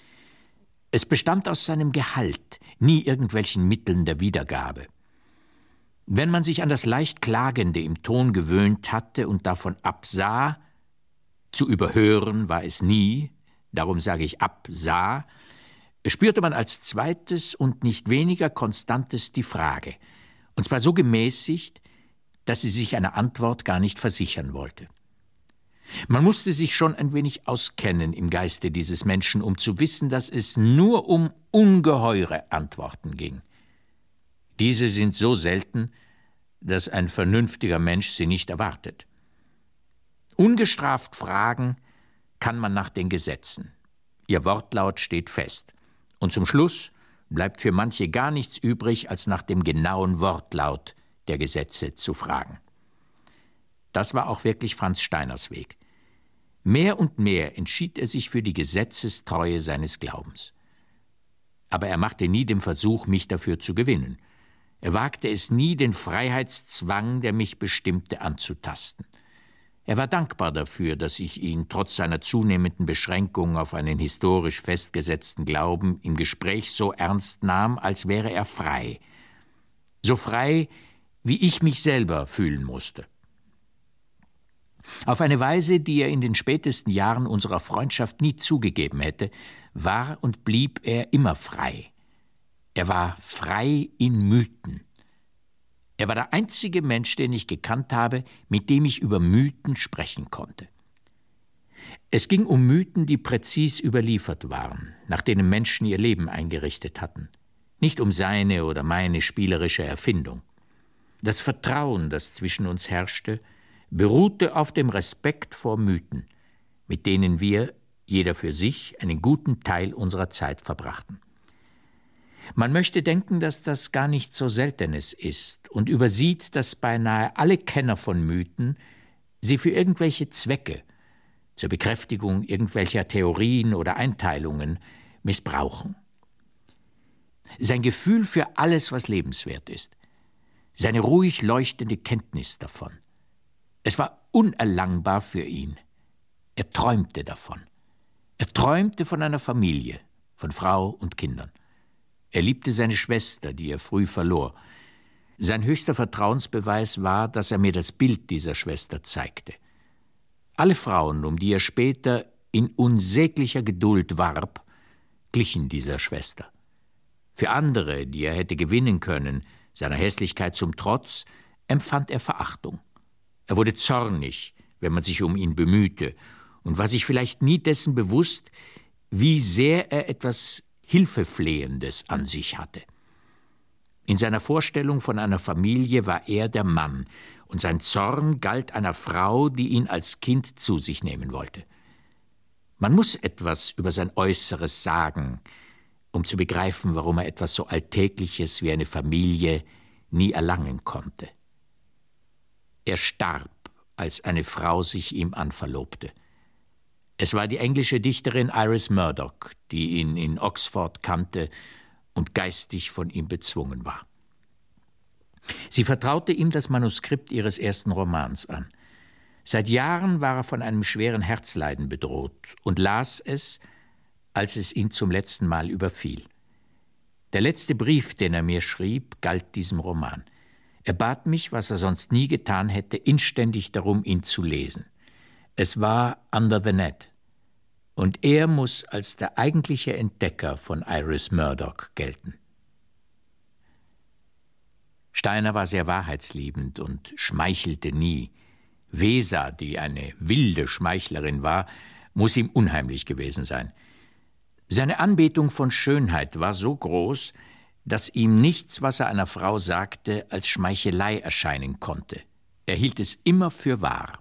Es bestand aus seinem Gehalt, nie irgendwelchen Mitteln der Wiedergabe. Wenn man sich an das leicht Klagende im Ton gewöhnt hatte und davon absah, zu überhören war es nie, darum sage ich absah, spürte man als zweites und nicht weniger Konstantes die Frage, und zwar so gemäßigt, dass sie sich einer Antwort gar nicht versichern wollte. Man musste sich schon ein wenig auskennen im Geiste dieses Menschen, um zu wissen, dass es nur um ungeheure Antworten ging. Diese sind so selten, dass ein vernünftiger Mensch sie nicht erwartet. Ungestraft fragen kann man nach den Gesetzen. Ihr Wortlaut steht fest. Und zum Schluss bleibt für manche gar nichts übrig, als nach dem genauen Wortlaut der Gesetze zu fragen. Das war auch wirklich Franz Steiners Weg. Mehr und mehr entschied er sich für die Gesetzestreue seines Glaubens. Aber er machte nie den Versuch, mich dafür zu gewinnen. Er wagte es nie, den Freiheitszwang, der mich bestimmte, anzutasten. Er war dankbar dafür, dass ich ihn trotz seiner zunehmenden Beschränkung auf einen historisch festgesetzten Glauben im Gespräch so ernst nahm, als wäre er frei. So frei, wie ich mich selber fühlen musste. Auf eine Weise, die er in den spätesten Jahren unserer Freundschaft nie zugegeben hätte, war und blieb er immer frei. Er war frei in Mythen. Er war der einzige Mensch, den ich gekannt habe, mit dem ich über Mythen sprechen konnte. Es ging um Mythen, die präzis überliefert waren, nach denen Menschen ihr Leben eingerichtet hatten. Nicht um seine oder meine spielerische Erfindung. Das Vertrauen, das zwischen uns herrschte, beruhte auf dem Respekt vor Mythen, mit denen wir, jeder für sich, einen guten Teil unserer Zeit verbrachten. Man möchte denken, dass das gar nicht so Seltenes ist und übersieht, dass beinahe alle Kenner von Mythen sie für irgendwelche Zwecke, zur Bekräftigung irgendwelcher Theorien oder Einteilungen, missbrauchen. Sein Gefühl für alles, was lebenswert ist, seine ruhig leuchtende Kenntnis davon, es war unerlangbar für ihn. Er träumte davon. Er träumte von einer Familie, von Frau und Kindern. Er liebte seine Schwester, die er früh verlor. Sein höchster Vertrauensbeweis war, dass er mir das Bild dieser Schwester zeigte. Alle Frauen, um die er später in unsäglicher Geduld warb, glichen dieser Schwester. Für andere, die er hätte gewinnen können, seiner Hässlichkeit zum Trotz, empfand er Verachtung. Er wurde zornig, wenn man sich um ihn bemühte, und war sich vielleicht nie dessen bewusst, wie sehr er etwas Hilfeflehendes an sich hatte. In seiner Vorstellung von einer Familie war er der Mann, und sein Zorn galt einer Frau, die ihn als Kind zu sich nehmen wollte. Man muss etwas über sein Äußeres sagen, um zu begreifen, warum er etwas so Alltägliches wie eine Familie nie erlangen konnte. Er starb, als eine Frau sich ihm anverlobte. Es war die englische Dichterin Iris Murdoch, die ihn in Oxford kannte und geistig von ihm bezwungen war. Sie vertraute ihm das Manuskript ihres ersten Romans an. Seit Jahren war er von einem schweren Herzleiden bedroht und las es, als es ihn zum letzten Mal überfiel. Der letzte Brief, den er mir schrieb, galt diesem Roman. Er bat mich, was er sonst nie getan hätte, inständig darum, ihn zu lesen. Es war Under the Net, und er muss als der eigentliche Entdecker von Iris Murdoch gelten. Steiner war sehr wahrheitsliebend und schmeichelte nie. Weser, die eine wilde Schmeichlerin war, muss ihm unheimlich gewesen sein. Seine Anbetung von Schönheit war so groß, dass ihm nichts, was er einer Frau sagte, als Schmeichelei erscheinen konnte. Er hielt es immer für wahr.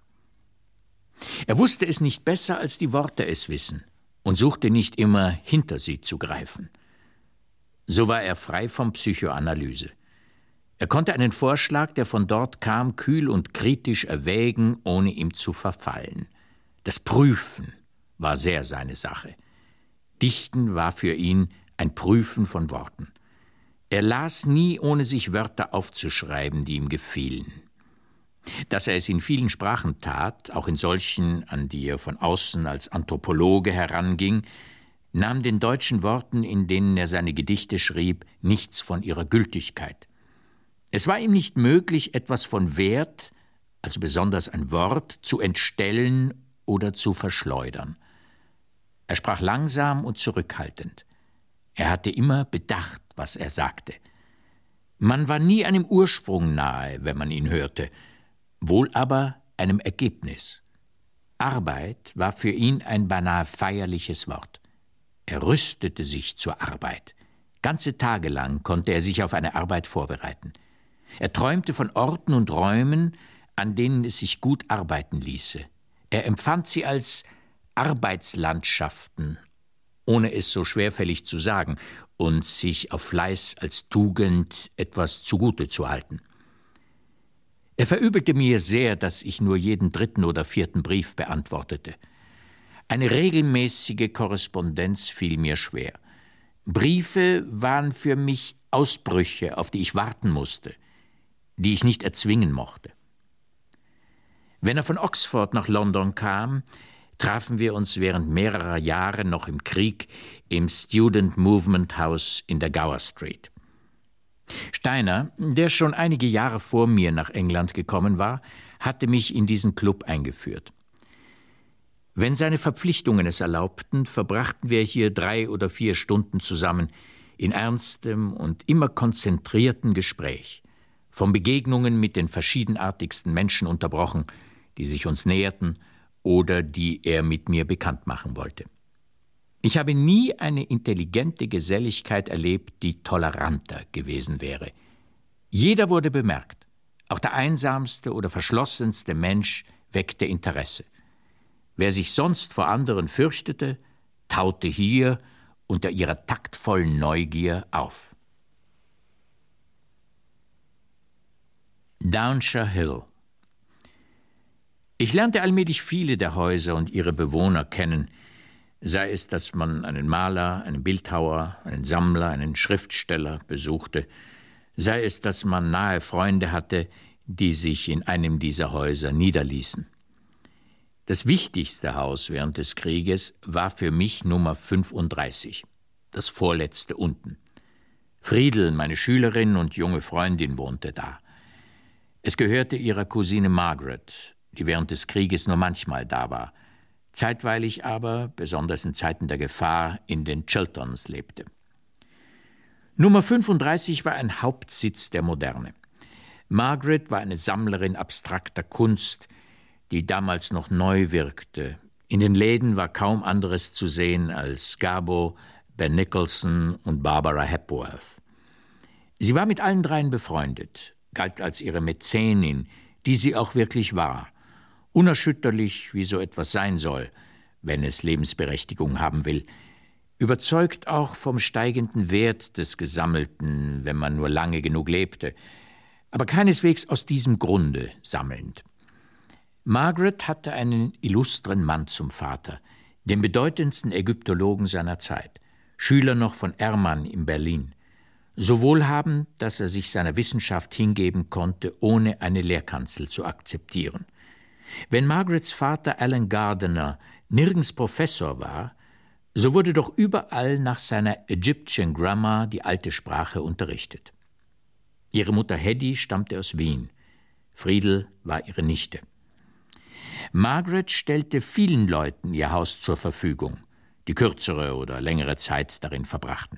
Er wusste es nicht besser, als die Worte es wissen, und suchte nicht immer, hinter sie zu greifen. So war er frei von Psychoanalyse. Er konnte einen Vorschlag, der von dort kam, kühl und kritisch erwägen, ohne ihm zu verfallen. Das Prüfen war sehr seine Sache. Dichten war für ihn ein Prüfen von Worten. Er las nie, ohne sich Wörter aufzuschreiben, die ihm gefielen. Dass er es in vielen Sprachen tat, auch in solchen, an die er von außen als Anthropologe heranging, nahm den deutschen Worten, in denen er seine Gedichte schrieb, nichts von ihrer Gültigkeit. Es war ihm nicht möglich, etwas von Wert, also besonders ein Wort, zu entstellen oder zu verschleudern. Er sprach langsam und zurückhaltend. Er hatte immer bedacht, was er sagte. Man war nie einem Ursprung nahe, wenn man ihn hörte, wohl aber einem Ergebnis. Arbeit war für ihn ein beinahe feierliches Wort. Er rüstete sich zur Arbeit. Ganze Tage lang konnte er sich auf eine Arbeit vorbereiten. Er träumte von Orten und Räumen, an denen es sich gut arbeiten ließe. Er empfand sie als Arbeitslandschaften, ohne es so schwerfällig zu sagen, und sich auf Fleiß als Tugend etwas zugute zu halten. Er verübelte mir sehr, dass ich nur jeden dritten oder vierten Brief beantwortete. Eine regelmäßige Korrespondenz fiel mir schwer. Briefe waren für mich Ausbrüche, auf die ich warten musste, die ich nicht erzwingen mochte. Wenn er von Oxford nach London kam, trafen wir uns während mehrerer Jahre noch im Krieg im Student Movement House in der Gower Street. Steiner, der schon einige Jahre vor mir nach England gekommen war, hatte mich in diesen Club eingeführt. Wenn seine Verpflichtungen es erlaubten, verbrachten wir hier drei oder vier Stunden zusammen in ernstem und immer konzentriertem Gespräch, von Begegnungen mit den verschiedenartigsten Menschen unterbrochen, die sich uns näherten oder die er mit mir bekannt machen wollte. Ich habe nie eine intelligente Geselligkeit erlebt, die toleranter gewesen wäre. Jeder wurde bemerkt. Auch der einsamste oder verschlossenste Mensch weckte Interesse. Wer sich sonst vor anderen fürchtete, taute hier unter ihrer taktvollen Neugier auf. Downshire Hill. Ich lernte allmählich viele der Häuser und ihre Bewohner kennen, sei es, dass man einen Maler, einen Bildhauer, einen Sammler, einen Schriftsteller besuchte, sei es, dass man nahe Freunde hatte, die sich in einem dieser Häuser niederließen. Das wichtigste Haus während des Krieges war für mich Nummer fünfunddreißig, das vorletzte unten. Friedel, meine Schülerin und junge Freundin, wohnte da. Es gehörte ihrer Cousine Margaret, die während des Krieges nur manchmal da war, zeitweilig aber, besonders in Zeiten der Gefahr, in den Chilterns lebte. Nummer fünfunddreißig war ein Hauptsitz der Moderne. Margaret war eine Sammlerin abstrakter Kunst, die damals noch neu wirkte. In den Läden war kaum anderes zu sehen als Garbo, Ben Nicholson und Barbara Hepworth. Sie war mit allen dreien befreundet, galt als ihre Mäzenin, die sie auch wirklich war, unerschütterlich, wie so etwas sein soll, wenn es Lebensberechtigung haben will, überzeugt auch vom steigenden Wert des Gesammelten, wenn man nur lange genug lebte, aber keineswegs aus diesem Grunde sammelnd. Margaret hatte einen illustren Mann zum Vater, den bedeutendsten Ägyptologen seiner Zeit, Schüler noch von Erman in Berlin, so wohlhabend, dass er sich seiner Wissenschaft hingeben konnte, ohne eine Lehrkanzel zu akzeptieren. Wenn Margarets Vater Alan Gardiner nirgends Professor war, so wurde doch überall nach seiner Egyptian Grammar die alte Sprache unterrichtet. Ihre Mutter Heddy stammte aus Wien. Friedel war ihre Nichte. Margaret stellte vielen Leuten ihr Haus zur Verfügung, die kürzere oder längere Zeit darin verbrachten.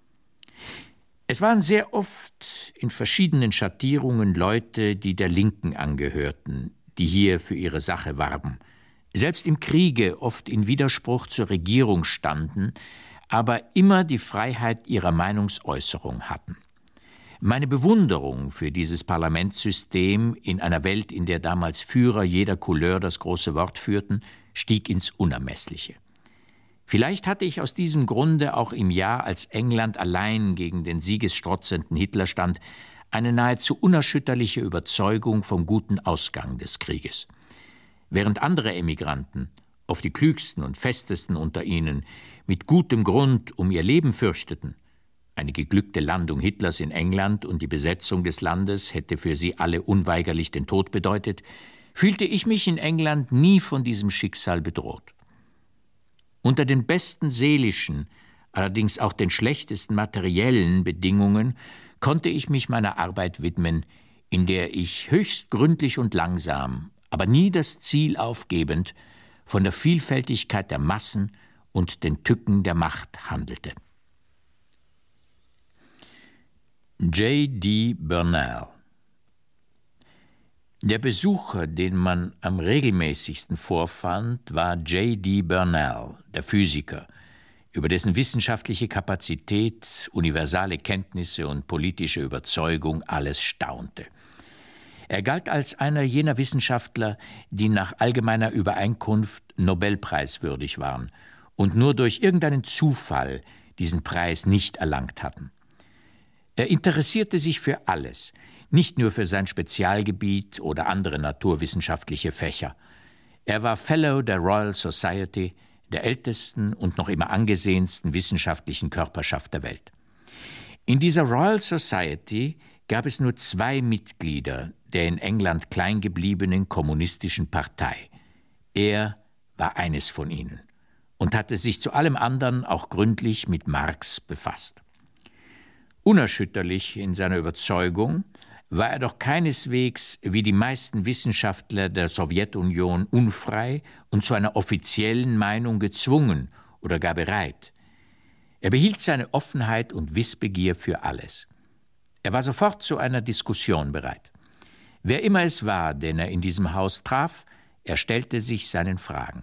Es waren sehr oft in verschiedenen Schattierungen Leute, die der Linken angehörten, die hier für ihre Sache warben, selbst im Kriege oft in Widerspruch zur Regierung standen, aber immer die Freiheit ihrer Meinungsäußerung hatten. Meine Bewunderung für dieses Parlamentssystem in einer Welt, in der damals Führer jeder Couleur das große Wort führten, stieg ins Unermessliche. Vielleicht hatte ich aus diesem Grunde auch im Jahr, als England allein gegen den siegesstrotzenden Hitler stand, eine nahezu unerschütterliche Überzeugung vom guten Ausgang des Krieges. Während andere Emigranten, oft die klügsten und festesten unter ihnen, mit gutem Grund um ihr Leben fürchteten, eine geglückte Landung Hitlers in England und die Besetzung des Landes hätte für sie alle unweigerlich den Tod bedeutet, fühlte ich mich in England nie von diesem Schicksal bedroht. Unter den besten seelischen, allerdings auch den schlechtesten materiellen Bedingungen konnte ich mich meiner Arbeit widmen, in der ich höchst gründlich und langsam, aber nie das Ziel aufgebend, von der Vielfältigkeit der Massen und den Tücken der Macht handelte. J D Bernal. Der Besucher, den man am regelmäßigsten vorfand, war J D Bernal, der Physiker, über dessen wissenschaftliche Kapazität, universale Kenntnisse und politische Überzeugung alles staunte. Er galt als einer jener Wissenschaftler, die nach allgemeiner Übereinkunft nobelpreiswürdig waren und nur durch irgendeinen Zufall diesen Preis nicht erlangt hatten. Er interessierte sich für alles, nicht nur für sein Spezialgebiet oder andere naturwissenschaftliche Fächer. Er war Fellow der Royal Society, der ältesten und noch immer angesehensten wissenschaftlichen Körperschaft der Welt. In dieser Royal Society gab es nur zwei Mitglieder der in England klein gebliebenen kommunistischen Partei. Er war eines von ihnen und hatte sich zu allem anderen auch gründlich mit Marx befasst. Unerschütterlich in seiner Überzeugung war er doch keineswegs wie die meisten Wissenschaftler der Sowjetunion unfrei und zu einer offiziellen Meinung gezwungen oder gar bereit. Er behielt seine Offenheit und Wissbegier für alles. Er war sofort zu einer Diskussion bereit. Wer immer es war, den er in diesem Haus traf, er stellte sich seinen Fragen.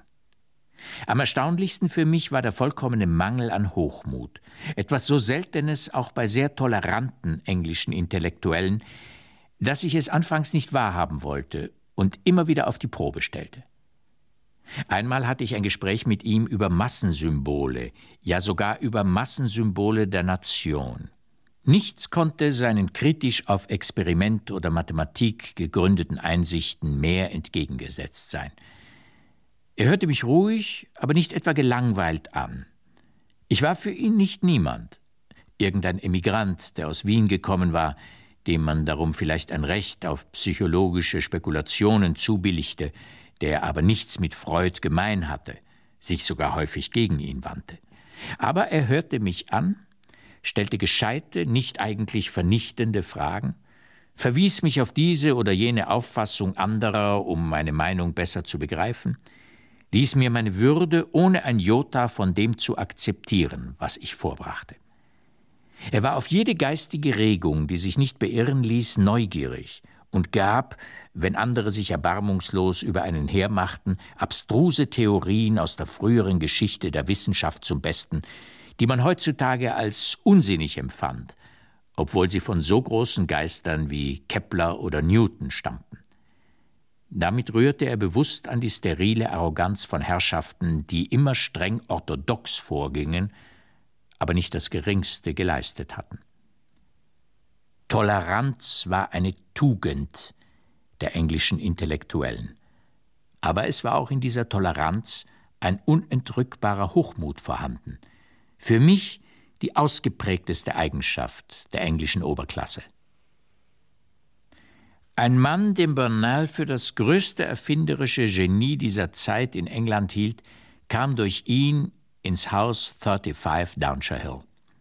Am erstaunlichsten für mich war der vollkommene Mangel an Hochmut, etwas so Seltenes auch bei sehr toleranten englischen Intellektuellen, dass ich es anfangs nicht wahrhaben wollte und immer wieder auf die Probe stellte. Einmal hatte ich ein Gespräch mit ihm über Massensymbole, ja sogar über Massensymbole der Nation. Nichts konnte seinen kritisch auf Experiment oder Mathematik gegründeten Einsichten mehr entgegengesetzt sein. Er hörte mich ruhig, aber nicht etwa gelangweilt an. Ich war für ihn nicht niemand, irgendein Emigrant, der aus Wien gekommen war, dem man darum vielleicht ein Recht auf psychologische Spekulationen zubilligte, der aber nichts mit Freud gemein hatte, sich sogar häufig gegen ihn wandte. Aber er hörte mich an, stellte gescheite, nicht eigentlich vernichtende Fragen, verwies mich auf diese oder jene Auffassung anderer, um meine Meinung besser zu begreifen, ließ mir meine Würde ohne ein Jota von dem zu akzeptieren, was ich vorbrachte. Er war auf jede geistige Regung, die sich nicht beirren ließ, neugierig und gab, wenn andere sich erbarmungslos über einen hermachten, abstruse Theorien aus der früheren Geschichte der Wissenschaft zum Besten, die man heutzutage als unsinnig empfand, obwohl sie von so großen Geistern wie Kepler oder Newton stammten. Damit rührte er bewusst an die sterile Arroganz von Herrschaften, die immer streng orthodox vorgingen, aber nicht das Geringste geleistet hatten. Toleranz war eine Tugend der englischen Intellektuellen, aber es war auch in dieser Toleranz ein unentrückbarer Hochmut vorhanden, für mich die ausgeprägteste Eigenschaft der englischen Oberklasse. Ein Mann, den Burnell für das größte erfinderische Genie dieser Zeit in England hielt, kam durch ihn ins Haus fünfunddreißig Downshire Hill.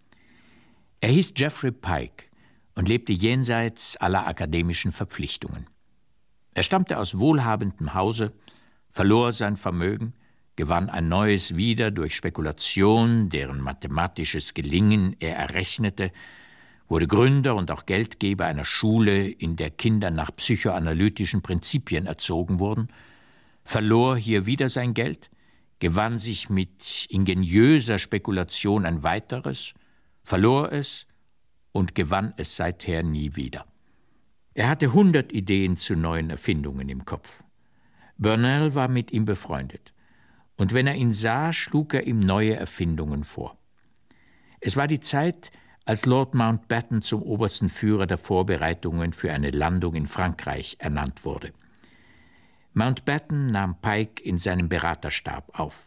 Er hieß Geoffrey Pike und lebte jenseits aller akademischen Verpflichtungen. Er stammte aus wohlhabendem Hause, verlor sein Vermögen, gewann ein neues wieder durch Spekulation, deren mathematisches Gelingen er errechnete, wurde Gründer und auch Geldgeber einer Schule, in der Kinder nach psychoanalytischen Prinzipien erzogen wurden, verlor hier wieder sein Geld, gewann sich mit ingeniöser Spekulation ein weiteres, verlor es und gewann es seither nie wieder. Er hatte hundert Ideen zu neuen Erfindungen im Kopf. Burnell war mit ihm befreundet, und wenn er ihn sah, schlug er ihm neue Erfindungen vor. Es war die Zeit, als Lord Mountbatten zum obersten Führer der Vorbereitungen für eine Landung in Frankreich ernannt wurde. Mountbatten nahm Pike in seinem Beraterstab auf.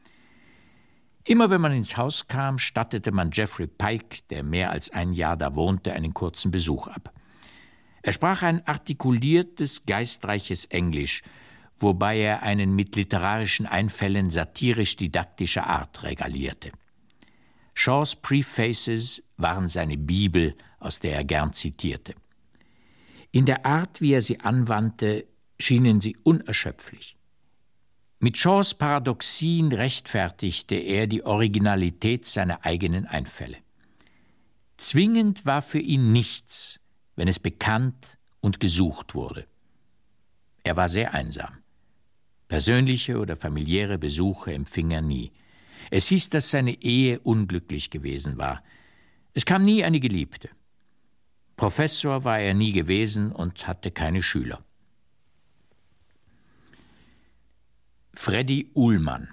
Immer wenn man ins Haus kam, stattete man Geoffrey Pike, der mehr als ein Jahr da wohnte, einen kurzen Besuch ab. Er sprach ein artikuliertes, geistreiches Englisch, wobei er einen mit literarischen Einfällen satirisch-didaktischer Art regalierte. Shaws Prefaces waren seine Bibel, aus der er gern zitierte. In der Art, wie er sie anwandte, schienen sie unerschöpflich. Mit Shaws Paradoxien rechtfertigte er die Originalität seiner eigenen Einfälle. Zwingend war für ihn nichts, wenn es bekannt und gesucht wurde. Er war sehr einsam. Persönliche oder familiäre Besuche empfing er nie. Es hieß, dass seine Ehe unglücklich gewesen war. Es kam nie eine Geliebte. Professor war er nie gewesen und hatte keine Schüler. Freddy Uhlmann.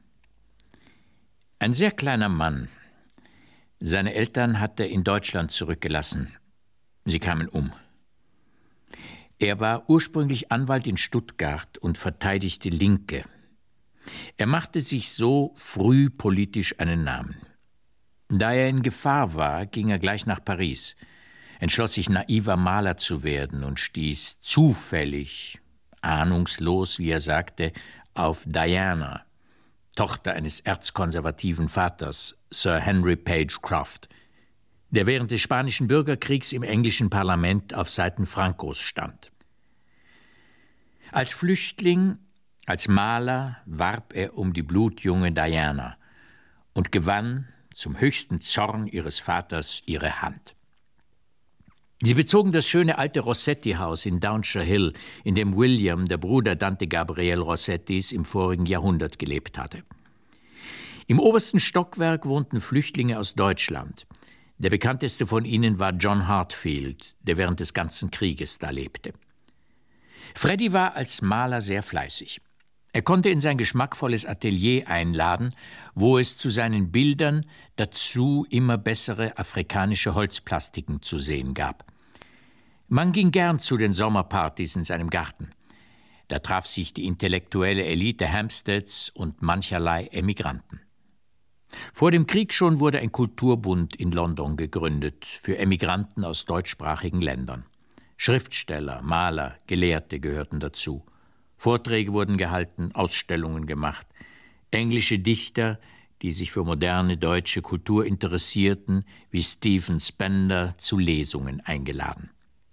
Ein sehr kleiner Mann. Seine Eltern hat er in Deutschland zurückgelassen. Sie kamen um. Er war ursprünglich Anwalt in Stuttgart und verteidigte Linke. Er machte sich so früh politisch einen Namen. Da er in Gefahr war, ging er gleich nach Paris, entschloss sich, naiver Maler zu werden und stieß zufällig, ahnungslos, wie er sagte, auf Diana, Tochter eines erzkonservativen Vaters, Sir Henry Page Croft, der während des Spanischen Bürgerkriegs im englischen Parlament auf Seiten Francos stand. Als Flüchtling, als Maler warb er um die blutjunge Diana und gewann zum höchsten Zorn ihres Vaters ihre Hand. Sie bezogen das schöne alte Rossetti-Haus in Downshire Hill, in dem William, der Bruder Dante Gabriel Rossettis, im vorigen Jahrhundert gelebt hatte. Im obersten Stockwerk wohnten Flüchtlinge aus Deutschland. Der bekannteste von ihnen war John Hartfield, der während des ganzen Krieges da lebte. Freddy war als Maler sehr fleißig. Er konnte in sein geschmackvolles Atelier einladen, wo es zu seinen Bildern dazu immer bessere afrikanische Holzplastiken zu sehen gab. Man ging gern zu den Sommerpartys in seinem Garten. Da traf sich die intellektuelle Elite Hampsteads und mancherlei Emigranten. Vor dem Krieg schon wurde ein Kulturbund in London gegründet für Emigranten aus deutschsprachigen Ländern. Schriftsteller, Maler, Gelehrte gehörten dazu. Vorträge wurden gehalten, Ausstellungen gemacht. Englische Dichter, die sich für moderne deutsche Kultur interessierten, wie Stephen Spender, zu Lesungen eingeladen.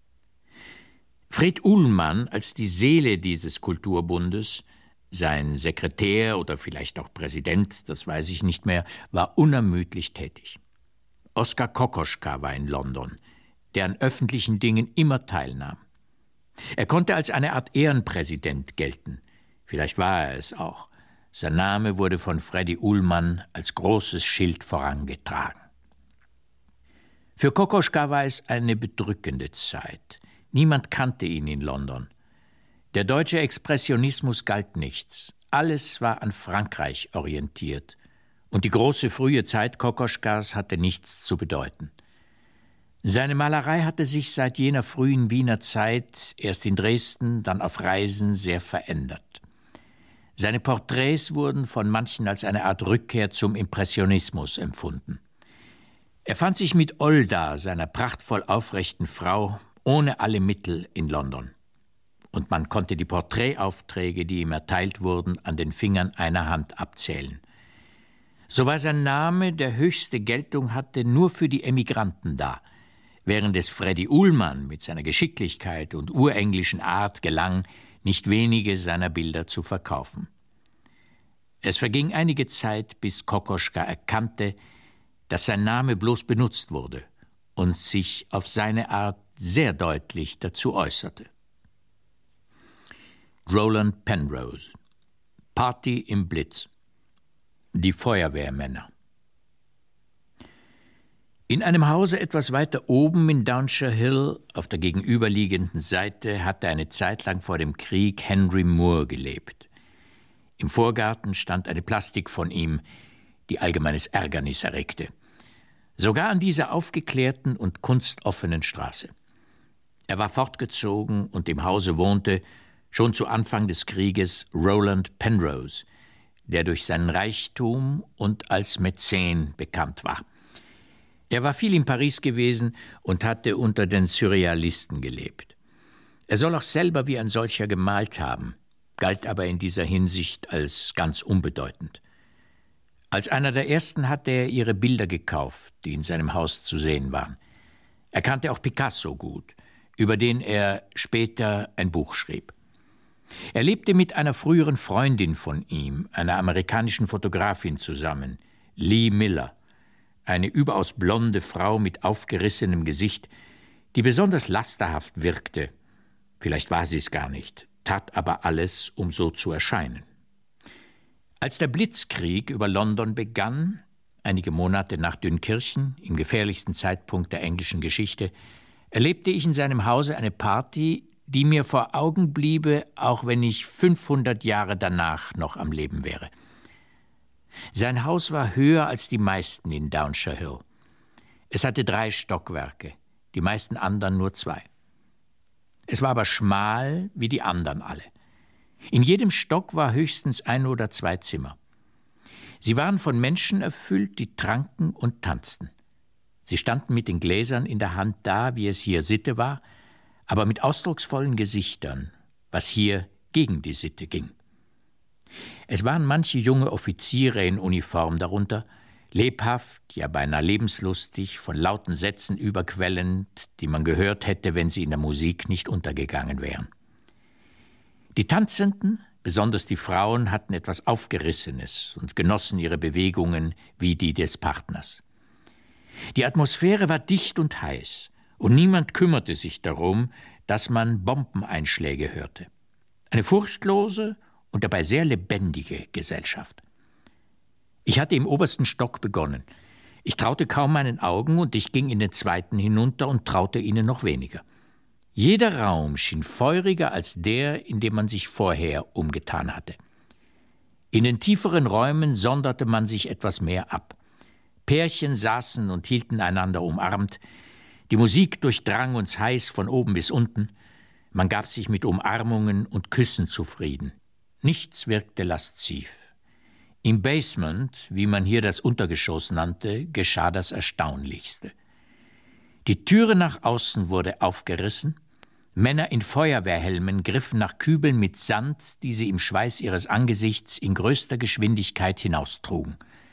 Fred Uhlmann als die Seele dieses Kulturbundes, sein Sekretär oder vielleicht auch Präsident, das weiß ich nicht mehr, war unermüdlich tätig. Oskar Kokoschka war in London, der an öffentlichen Dingen immer teilnahm. Er konnte als eine Art Ehrenpräsident gelten. Vielleicht war er es auch. Sein Name wurde von Freddy Uhlmann als großes Schild vorangetragen. Für Kokoschka war es eine bedrückende Zeit. Niemand kannte ihn in London. Der deutsche Expressionismus galt nichts. Alles war an Frankreich orientiert. Und die große frühe Zeit Kokoschkas hatte nichts zu bedeuten. Seine Malerei hatte sich seit jener frühen Wiener Zeit, erst in Dresden, dann auf Reisen, sehr verändert. Seine Porträts wurden von manchen als eine Art Rückkehr zum Impressionismus empfunden. Er fand sich mit Olda, seiner prachtvoll aufrechten Frau, ohne alle Mittel in London. Und man konnte die Porträtaufträge, die ihm erteilt wurden, an den Fingern einer Hand abzählen. So war sein Name, der höchste Geltung hatte, nur für die Emigranten da, während es Freddy Uhlmann mit seiner Geschicklichkeit und urenglischen Art gelang, nicht wenige seiner Bilder zu verkaufen. Es verging einige Zeit, bis Kokoschka erkannte, dass sein Name bloß benutzt wurde und sich auf seine Art sehr deutlich dazu äußerte. Roland Penrose, Party im Blitz, die Feuerwehrmänner. In einem Hause etwas weiter oben in Downshire Hill, auf der gegenüberliegenden Seite, hatte eine Zeit lang vor dem Krieg Henry Moore gelebt. Im Vorgarten stand eine Plastik von ihm, die allgemeines Ärgernis erregte. Sogar an dieser aufgeklärten und kunstoffenen Straße. Er war fortgezogen und im Hause wohnte, schon zu Anfang des Krieges, Roland Penrose, der durch seinen Reichtum und als Mäzen bekannt war. Er war viel in Paris gewesen und hatte unter den Surrealisten gelebt. Er soll auch selber wie ein solcher gemalt haben, galt aber in dieser Hinsicht als ganz unbedeutend. Als einer der ersten hatte er ihre Bilder gekauft, die in seinem Haus zu sehen waren. Er kannte auch Picasso gut, über den er später ein Buch schrieb. Er lebte mit einer früheren Freundin von ihm, einer amerikanischen Fotografin, zusammen, Lee Miller, eine überaus blonde Frau mit aufgerissenem Gesicht, die besonders lasterhaft wirkte. Vielleicht war sie es gar nicht, tat aber alles, um so zu erscheinen. Als der Blitzkrieg über London begann, einige Monate nach Dünkirchen, im gefährlichsten Zeitpunkt der englischen Geschichte, erlebte ich in seinem Hause eine Party, die mir vor Augen bliebe, auch wenn ich fünfhundert Jahre danach noch am Leben wäre. Sein Haus war höher als die meisten in Downshire Hill. Es hatte drei Stockwerke, die meisten anderen nur zwei. Es war aber schmal wie die anderen alle. In jedem Stock war höchstens ein oder zwei Zimmer. Sie waren von Menschen erfüllt, die tranken und tanzten. Sie standen mit den Gläsern in der Hand da, wie es hier Sitte war, aber mit ausdrucksvollen Gesichtern, was hier gegen die Sitte ging. Es waren manche junge Offiziere in Uniform darunter, lebhaft, ja beinahe lebenslustig, von lauten Sätzen überquellend, die man gehört hätte, wenn sie in der Musik nicht untergegangen wären. Die Tanzenden, besonders die Frauen, hatten etwas Aufgerissenes und genossen ihre Bewegungen wie die des Partners. Die Atmosphäre war dicht und heiß, und niemand kümmerte sich darum, dass man Bombeneinschläge hörte. Eine furchtlose und dabei sehr lebendige Gesellschaft. Ich hatte im obersten Stock begonnen. Ich traute kaum meinen Augen und ich ging in den zweiten hinunter und traute ihnen noch weniger. Jeder Raum schien feuriger als der, in dem man sich vorher umgetan hatte. In den tieferen Räumen sonderte man sich etwas mehr ab. Pärchen saßen und hielten einander umarmt. Die Musik durchdrang uns heiß von oben bis unten. Man gab sich mit Umarmungen und Küssen zufrieden. Nichts wirkte lasziv. Im Basement, wie man hier das Untergeschoss nannte, geschah das Erstaunlichste. Die Türe nach außen wurde aufgerissen, Männer in Feuerwehrhelmen griffen nach Kübeln mit Sand, die sie im Schweiß ihres Angesichts in größter Geschwindigkeit hinaustrugen.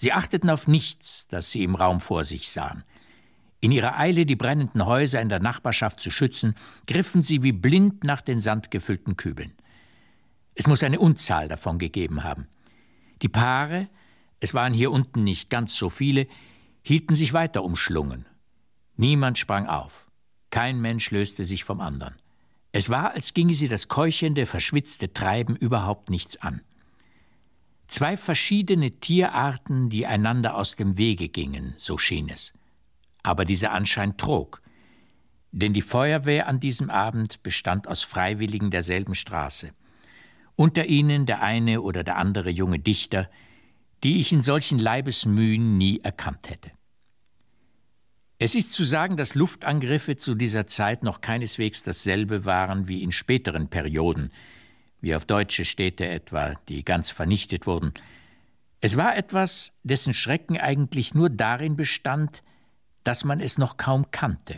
Sie achteten auf nichts, das sie im Raum vor sich sahen. In ihrer Eile, die brennenden Häuser in der Nachbarschaft zu schützen, griffen sie wie blind nach den sandgefüllten Kübeln. Es muss eine Unzahl davon gegeben haben. Die Paare, es waren hier unten nicht ganz so viele, hielten sich weiter umschlungen. Niemand sprang auf. Kein Mensch löste sich vom anderen. Es war, als ginge sie das keuchende, verschwitzte Treiben überhaupt nichts an. Zwei verschiedene Tierarten, die einander aus dem Wege gingen, so schien es. Aber dieser Anschein trug, denn die Feuerwehr an diesem Abend bestand aus Freiwilligen derselben Straße. Unter ihnen der eine oder der andere junge Dichter, die ich in solchen Leibesmühen nie erkannt hätte. Es ist zu sagen, dass Luftangriffe zu dieser Zeit noch keineswegs dasselbe waren wie in späteren Perioden, wie auf deutsche Städte etwa, die ganz vernichtet wurden. Es war etwas, dessen Schrecken eigentlich nur darin bestand, dass man es noch kaum kannte.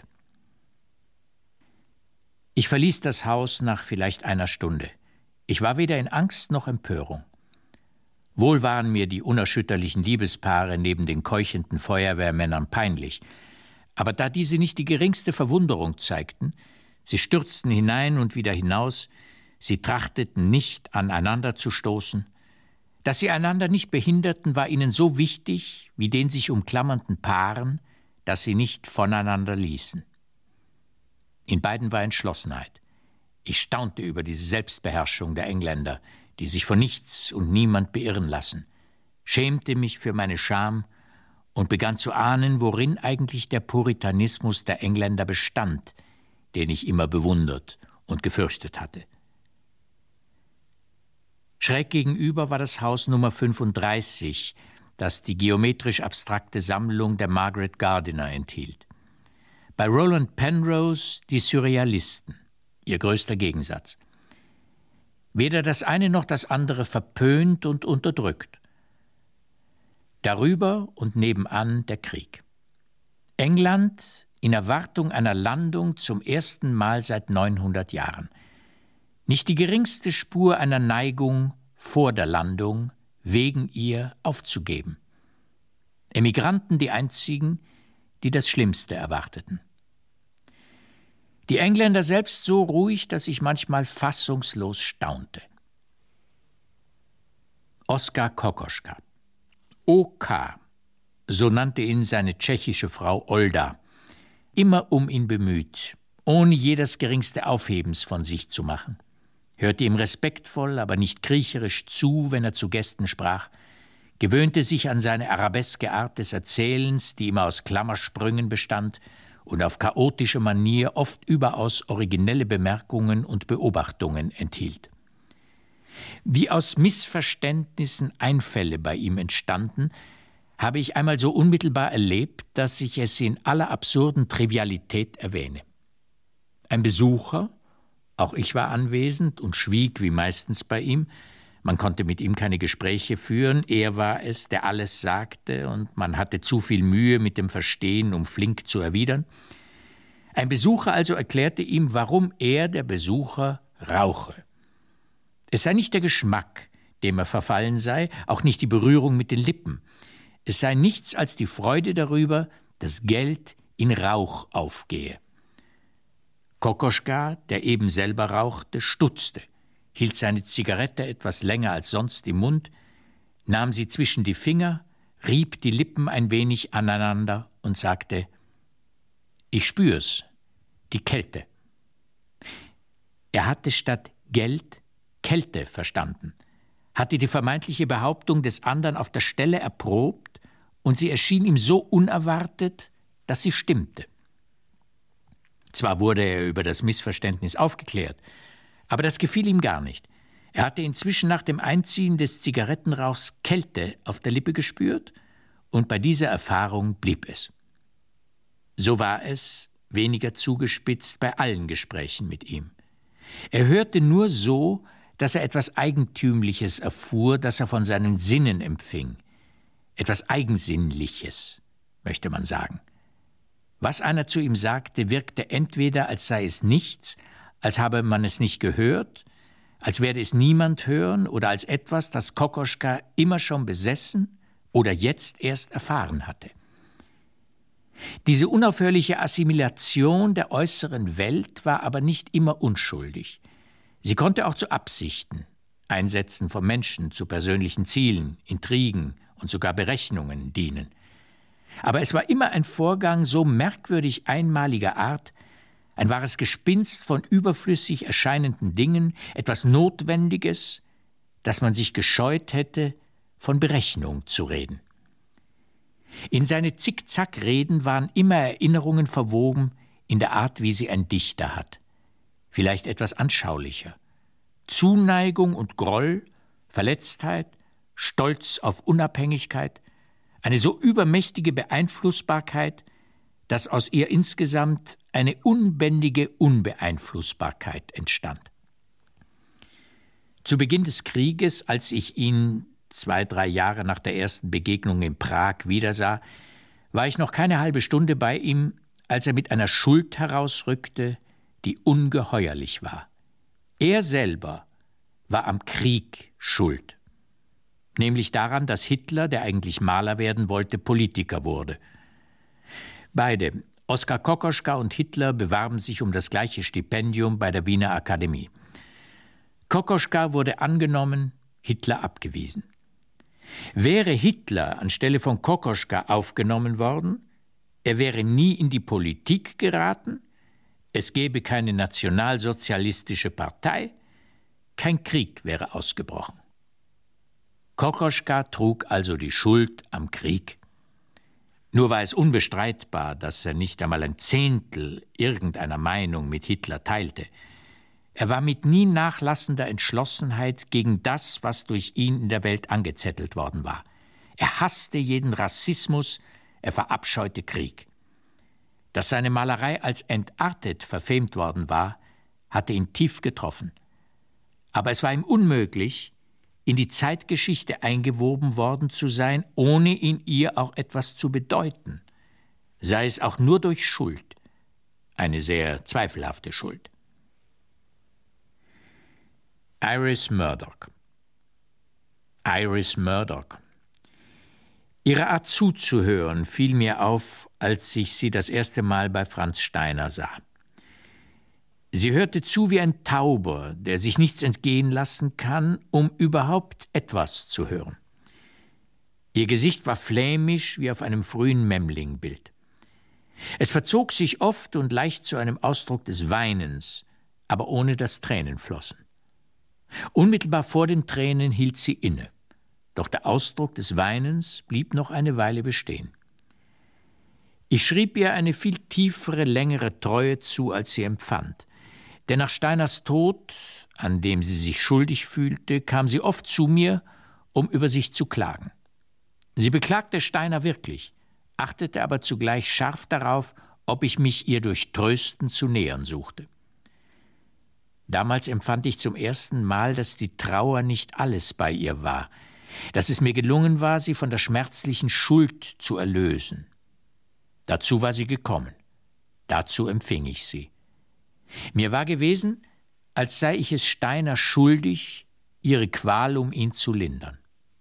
Ich verließ das Haus nach vielleicht einer Stunde. Ich war weder in Angst noch Empörung. Wohl waren mir die unerschütterlichen Liebespaare neben den keuchenden Feuerwehrmännern peinlich, aber da diese nicht die geringste Verwunderung zeigten, sie stürzten hinein und wieder hinaus, sie trachteten nicht, aneinander zu stoßen, dass sie einander nicht behinderten, war ihnen so wichtig wie den sich umklammernden Paaren, dass sie nicht voneinander ließen. In beiden war Entschlossenheit. Ich staunte über diese Selbstbeherrschung der Engländer, die sich von nichts und niemand beirren lassen, schämte mich für meine Scham und begann zu ahnen, worin eigentlich der Puritanismus der Engländer bestand, den ich immer bewundert und gefürchtet hatte. Schräg gegenüber war das Haus Nummer fünfunddreißig, das die geometrisch abstrakte Sammlung der Margaret Gardiner enthielt. Bei Roland Penrose die Surrealisten, ihr größter Gegensatz. Weder das eine noch das andere verpönt und unterdrückt. Darüber und nebenan der Krieg. England in Erwartung einer Landung zum ersten Mal seit neunhundert Jahren. Nicht die geringste Spur einer Neigung vor der Landung, wegen ihr aufzugeben. Emigranten die einzigen, die das Schlimmste erwarteten. Die Engländer selbst so ruhig, dass ich manchmal fassungslos staunte. Oskar Kokoschka, O K, so nannte ihn seine tschechische Frau Olda, immer um ihn bemüht, ohne je das geringste Aufhebens von sich zu machen, hörte ihm respektvoll, aber nicht kriecherisch zu, wenn er zu Gästen sprach, gewöhnte sich an seine arabeske Art des Erzählens, die immer aus Klammersprüngen bestand und auf chaotische Manier oft überaus originelle Bemerkungen und Beobachtungen enthielt. Wie aus Missverständnissen Einfälle bei ihm entstanden, habe ich einmal so unmittelbar erlebt, dass ich es in aller absurden Trivialität erwähne. Ein Besucher, auch ich war anwesend und schwieg wie meistens bei ihm, man konnte mit ihm keine Gespräche führen, er war es, der alles sagte, und man hatte zu viel Mühe mit dem Verstehen, um flink zu erwidern. Ein Besucher also erklärte ihm, warum er, der Besucher, rauche. Es sei nicht der Geschmack, dem er verfallen sei, auch nicht die Berührung mit den Lippen. Es sei nichts als die Freude darüber, dass Geld in Rauch aufgehe. Kokoschka, der eben selber rauchte, stutzte, hielt seine Zigarette etwas länger als sonst im Mund, nahm sie zwischen die Finger, rieb die Lippen ein wenig aneinander und sagte: »Ich spür's, die Kälte.« Er hatte statt Geld Kälte verstanden, hatte die vermeintliche Behauptung des anderen auf der Stelle erprobt, und sie erschien ihm so unerwartet, dass sie stimmte. Zwar wurde er über das Missverständnis aufgeklärt, aber das gefiel ihm gar nicht. Er hatte inzwischen nach dem Einziehen des Zigarettenrauchs Kälte auf der Lippe gespürt, und bei dieser Erfahrung blieb es. So war es, weniger zugespitzt, bei allen Gesprächen mit ihm. Er hörte nur so, dass er etwas Eigentümliches erfuhr, das er von seinen Sinnen empfing. Etwas Eigensinnliches, möchte man sagen. Was einer zu ihm sagte, wirkte entweder, als sei es nichts, als habe man es nicht gehört, als werde es niemand hören oder als etwas, das Kokoschka immer schon besessen oder jetzt erst erfahren hatte. Diese unaufhörliche Assimilation der äußeren Welt war aber nicht immer unschuldig. Sie konnte auch zu Absichten, Einsätzen von Menschen zu persönlichen Zielen, Intrigen und sogar Berechnungen dienen. Aber es war immer ein Vorgang so merkwürdig einmaliger Art, ein wahres Gespinst von überflüssig erscheinenden Dingen, etwas Notwendiges, dass man sich gescheut hätte, von Berechnung zu reden. In seine Zickzack-Reden waren immer Erinnerungen verwoben in der Art, wie sie ein Dichter hat. Vielleicht etwas anschaulicher. Zuneigung und Groll, Verletztheit, Stolz auf Unabhängigkeit, eine so übermächtige Beeinflussbarkeit, dass aus ihr insgesamt eine unbändige Unbeeinflussbarkeit entstand. Zu Beginn des Krieges, als ich ihn zwei, drei Jahre nach der ersten Begegnung in Prag wiedersah, war ich noch keine halbe Stunde bei ihm, als er mit einer Schuld herausrückte, die ungeheuerlich war. Er selber war am Krieg schuld. Nämlich daran, dass Hitler, der eigentlich Maler werden wollte, Politiker wurde. Beide, Oskar Kokoschka und Hitler, bewarben sich um das gleiche Stipendium bei der Wiener Akademie. Kokoschka wurde angenommen, Hitler abgewiesen. Wäre Hitler anstelle von Kokoschka aufgenommen worden, er wäre nie in die Politik geraten, es gäbe keine nationalsozialistische Partei, kein Krieg wäre ausgebrochen. Kokoschka trug also die Schuld am Krieg. Nur war es unbestreitbar, dass er nicht einmal ein Zehntel irgendeiner Meinung mit Hitler teilte. Er war mit nie nachlassender Entschlossenheit gegen das, was durch ihn in der Welt angezettelt worden war. Er hasste jeden Rassismus, er verabscheute Krieg. Dass seine Malerei als entartet verfemt worden war, hatte ihn tief getroffen. Aber es war ihm unmöglich, in die Zeitgeschichte eingewoben worden zu sein, ohne in ihr auch etwas zu bedeuten, sei es auch nur durch Schuld, eine sehr zweifelhafte Schuld. Iris Murdoch. Iris Murdoch. Ihre Art zuzuhören fiel mir auf, als ich sie das erste Mal bei Franz Steiner sah. Sie hörte zu wie ein Tauber, der sich nichts entgehen lassen kann, um überhaupt etwas zu hören. Ihr Gesicht war flämisch wie auf einem frühen Memlingbild. Es verzog sich oft und leicht zu einem Ausdruck des Weinens, aber ohne dass Tränen flossen. Unmittelbar vor den Tränen hielt sie inne, doch der Ausdruck des Weinens blieb noch eine Weile bestehen. Ich schrieb ihr eine viel tiefere, längere Treue zu, als sie empfand. Denn nach Steiners Tod, an dem sie sich schuldig fühlte, kam sie oft zu mir, um über sich zu klagen. Sie beklagte Steiner wirklich, achtete aber zugleich scharf darauf, ob ich mich ihr durch Trösten zu nähern suchte. Damals empfand ich zum ersten Mal, dass die Trauer nicht alles bei ihr war, dass es mir gelungen war, sie von der schmerzlichen Schuld zu erlösen. Dazu war sie gekommen, dazu empfing ich sie. Mir war gewesen, als sei ich es Steiner schuldig, ihre Qual um ihn zu lindern.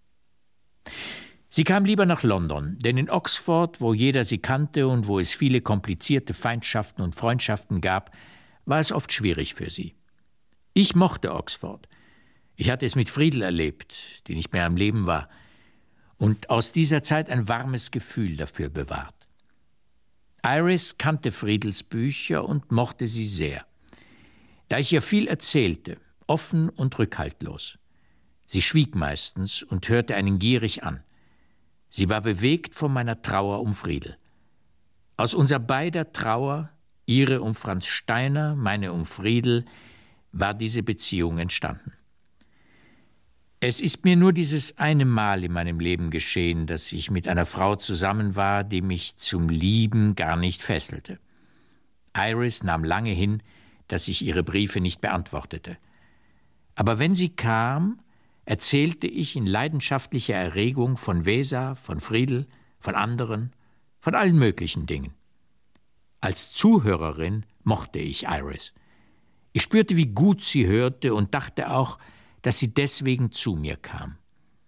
Sie kam lieber nach London, denn in Oxford, wo jeder sie kannte und wo es viele komplizierte Feindschaften und Freundschaften gab, war es oft schwierig für sie. Ich mochte Oxford. Ich hatte es mit Friedel erlebt, die nicht mehr am Leben war, und aus dieser Zeit ein warmes Gefühl dafür bewahrt. Iris kannte Friedels Bücher und mochte sie sehr. Da ich ihr viel erzählte, offen und rückhaltlos. Sie schwieg meistens und hörte einen gierig an. Sie war bewegt von meiner Trauer um Friedel. Aus unser beider Trauer, ihre um Franz Steiner, meine um Friedel, war diese Beziehung entstanden. Es ist mir nur dieses eine Mal in meinem Leben geschehen, dass ich mit einer Frau zusammen war, die mich zum Lieben gar nicht fesselte. Iris nahm lange hin, dass ich ihre Briefe nicht beantwortete. Aber wenn sie kam, erzählte ich in leidenschaftlicher Erregung von Weser, von Friedel, von anderen, von allen möglichen Dingen. Als Zuhörerin mochte ich Iris. Ich spürte, wie gut sie hörte und dachte auch, dass sie deswegen zu mir kam.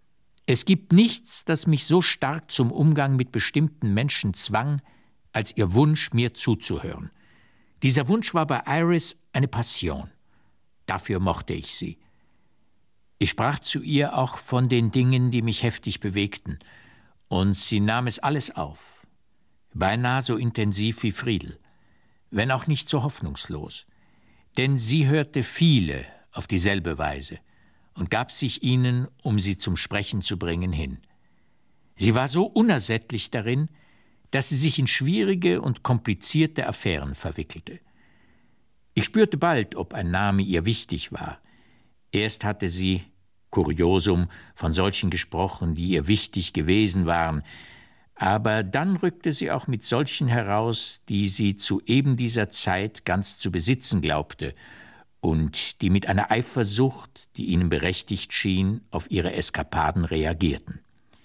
Es gibt nichts, das mich so stark zum Umgang mit bestimmten Menschen zwang, als ihr Wunsch, mir zuzuhören. Dieser Wunsch war bei Iris eine Passion. Dafür mochte ich sie. Ich sprach zu ihr auch von den Dingen, die mich heftig bewegten, und sie nahm es alles auf, beinahe so intensiv wie Friedel, wenn auch nicht so hoffnungslos, denn sie hörte viele auf dieselbe Weise und gab sich ihnen, um sie zum Sprechen zu bringen, hin. Sie war so unersättlich darin, dass sie sich in schwierige und komplizierte Affären verwickelte. Ich spürte bald, ob ein Name ihr wichtig war. Erst hatte sie, Kuriosum, von solchen gesprochen, die ihr wichtig gewesen waren, aber dann rückte sie auch mit solchen heraus, die sie zu eben dieser Zeit ganz zu besitzen glaubte und die mit einer Eifersucht, die ihnen berechtigt schien, auf ihre Eskapaden reagierten.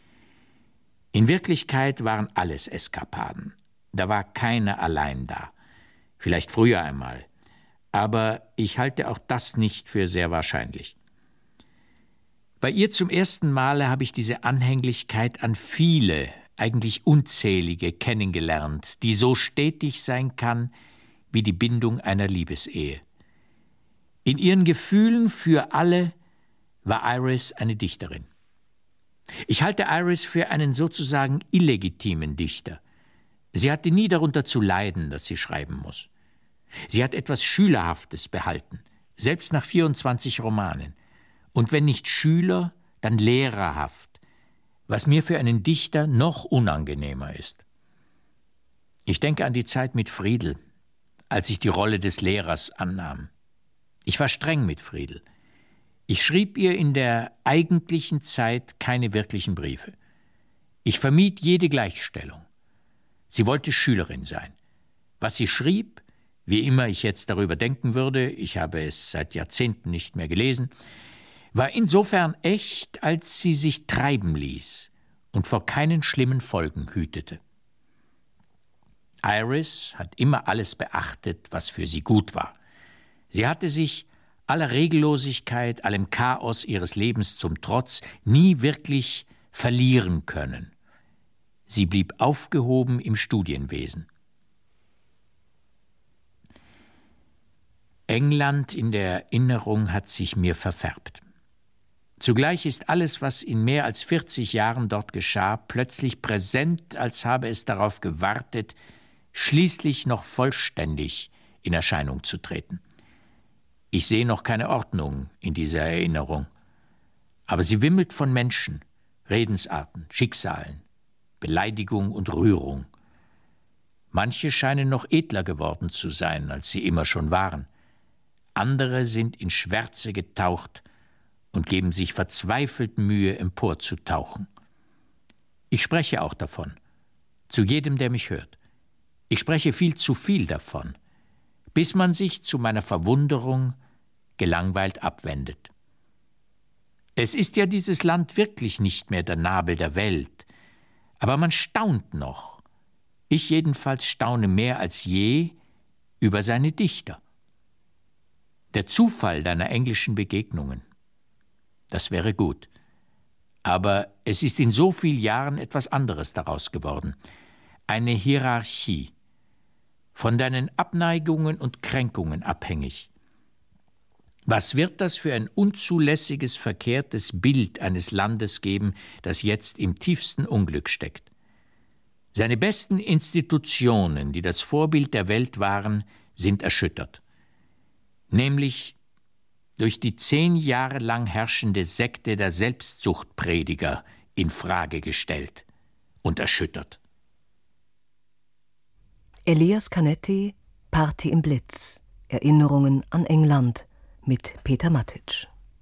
In Wirklichkeit waren alles Eskapaden. Da war keine allein da. Vielleicht früher einmal. Aber ich halte auch das nicht für sehr wahrscheinlich. Bei ihr zum ersten Male habe ich diese Anhänglichkeit an viele, eigentlich unzählige, kennengelernt, die so stetig sein kann wie die Bindung einer Liebesehe. In ihren Gefühlen für alle war Iris eine Dichterin. Ich halte Iris für einen sozusagen illegitimen Dichter. Sie hatte nie darunter zu leiden, dass sie schreiben muss. Sie hat etwas Schülerhaftes behalten, selbst nach vierundzwanzig Romanen. Und wenn nicht Schüler, dann lehrerhaft, was mir für einen Dichter noch unangenehmer ist. Ich denke an die Zeit mit Friedel, als ich die Rolle des Lehrers annahm. Ich war streng mit Friedel. Ich schrieb ihr in der eigentlichen Zeit keine wirklichen Briefe. Ich vermied jede Gleichstellung. Sie wollte Schülerin sein. Was sie schrieb, wie immer ich jetzt darüber denken würde, ich habe es seit Jahrzehnten nicht mehr gelesen, war insofern echt, als sie sich treiben ließ und vor keinen schlimmen Folgen hütete. Iris hat immer alles beachtet, was für sie gut war. Sie hatte sich aller Regellosigkeit, allem Chaos ihres Lebens zum Trotz nie wirklich verlieren können. Sie blieb aufgehoben im Studienwesen. England in der Erinnerung hat sich mir verfärbt. Zugleich ist alles, was in mehr als vierzig Jahren dort geschah, plötzlich präsent, als habe es darauf gewartet, schließlich noch vollständig in Erscheinung zu treten. Ich sehe noch keine Ordnung in dieser Erinnerung, aber sie wimmelt von Menschen, Redensarten, Schicksalen, Beleidigung und Rührung. Manche scheinen noch edler geworden zu sein, als sie immer schon waren. Andere sind in Schwärze getaucht und geben sich verzweifelt Mühe, emporzutauchen. Ich spreche auch davon, zu jedem, der mich hört. Ich spreche viel zu viel davon, bis man sich zu meiner Verwunderung gelangweilt abwendet. Es ist ja dieses Land wirklich nicht mehr der Nabel der Welt, aber man staunt noch. Ich jedenfalls staune mehr als je über seine Dichter. Der Zufall deiner englischen Begegnungen, das wäre gut. Aber es ist in so vielen Jahren etwas anderes daraus geworden. Eine Hierarchie, von deinen Abneigungen und Kränkungen abhängig. Was wird das für ein unzulässiges, verkehrtes Bild eines Landes geben, das jetzt im tiefsten Unglück steckt? Seine besten Institutionen, die das Vorbild der Welt waren, sind erschüttert. Nämlich durch die zehn Jahre lang herrschende Sekte der Selbstsuchtprediger in Frage gestellt und erschüttert. Elias Canetti, Party im Blitz. Erinnerungen an England mit Peter Mattitsch.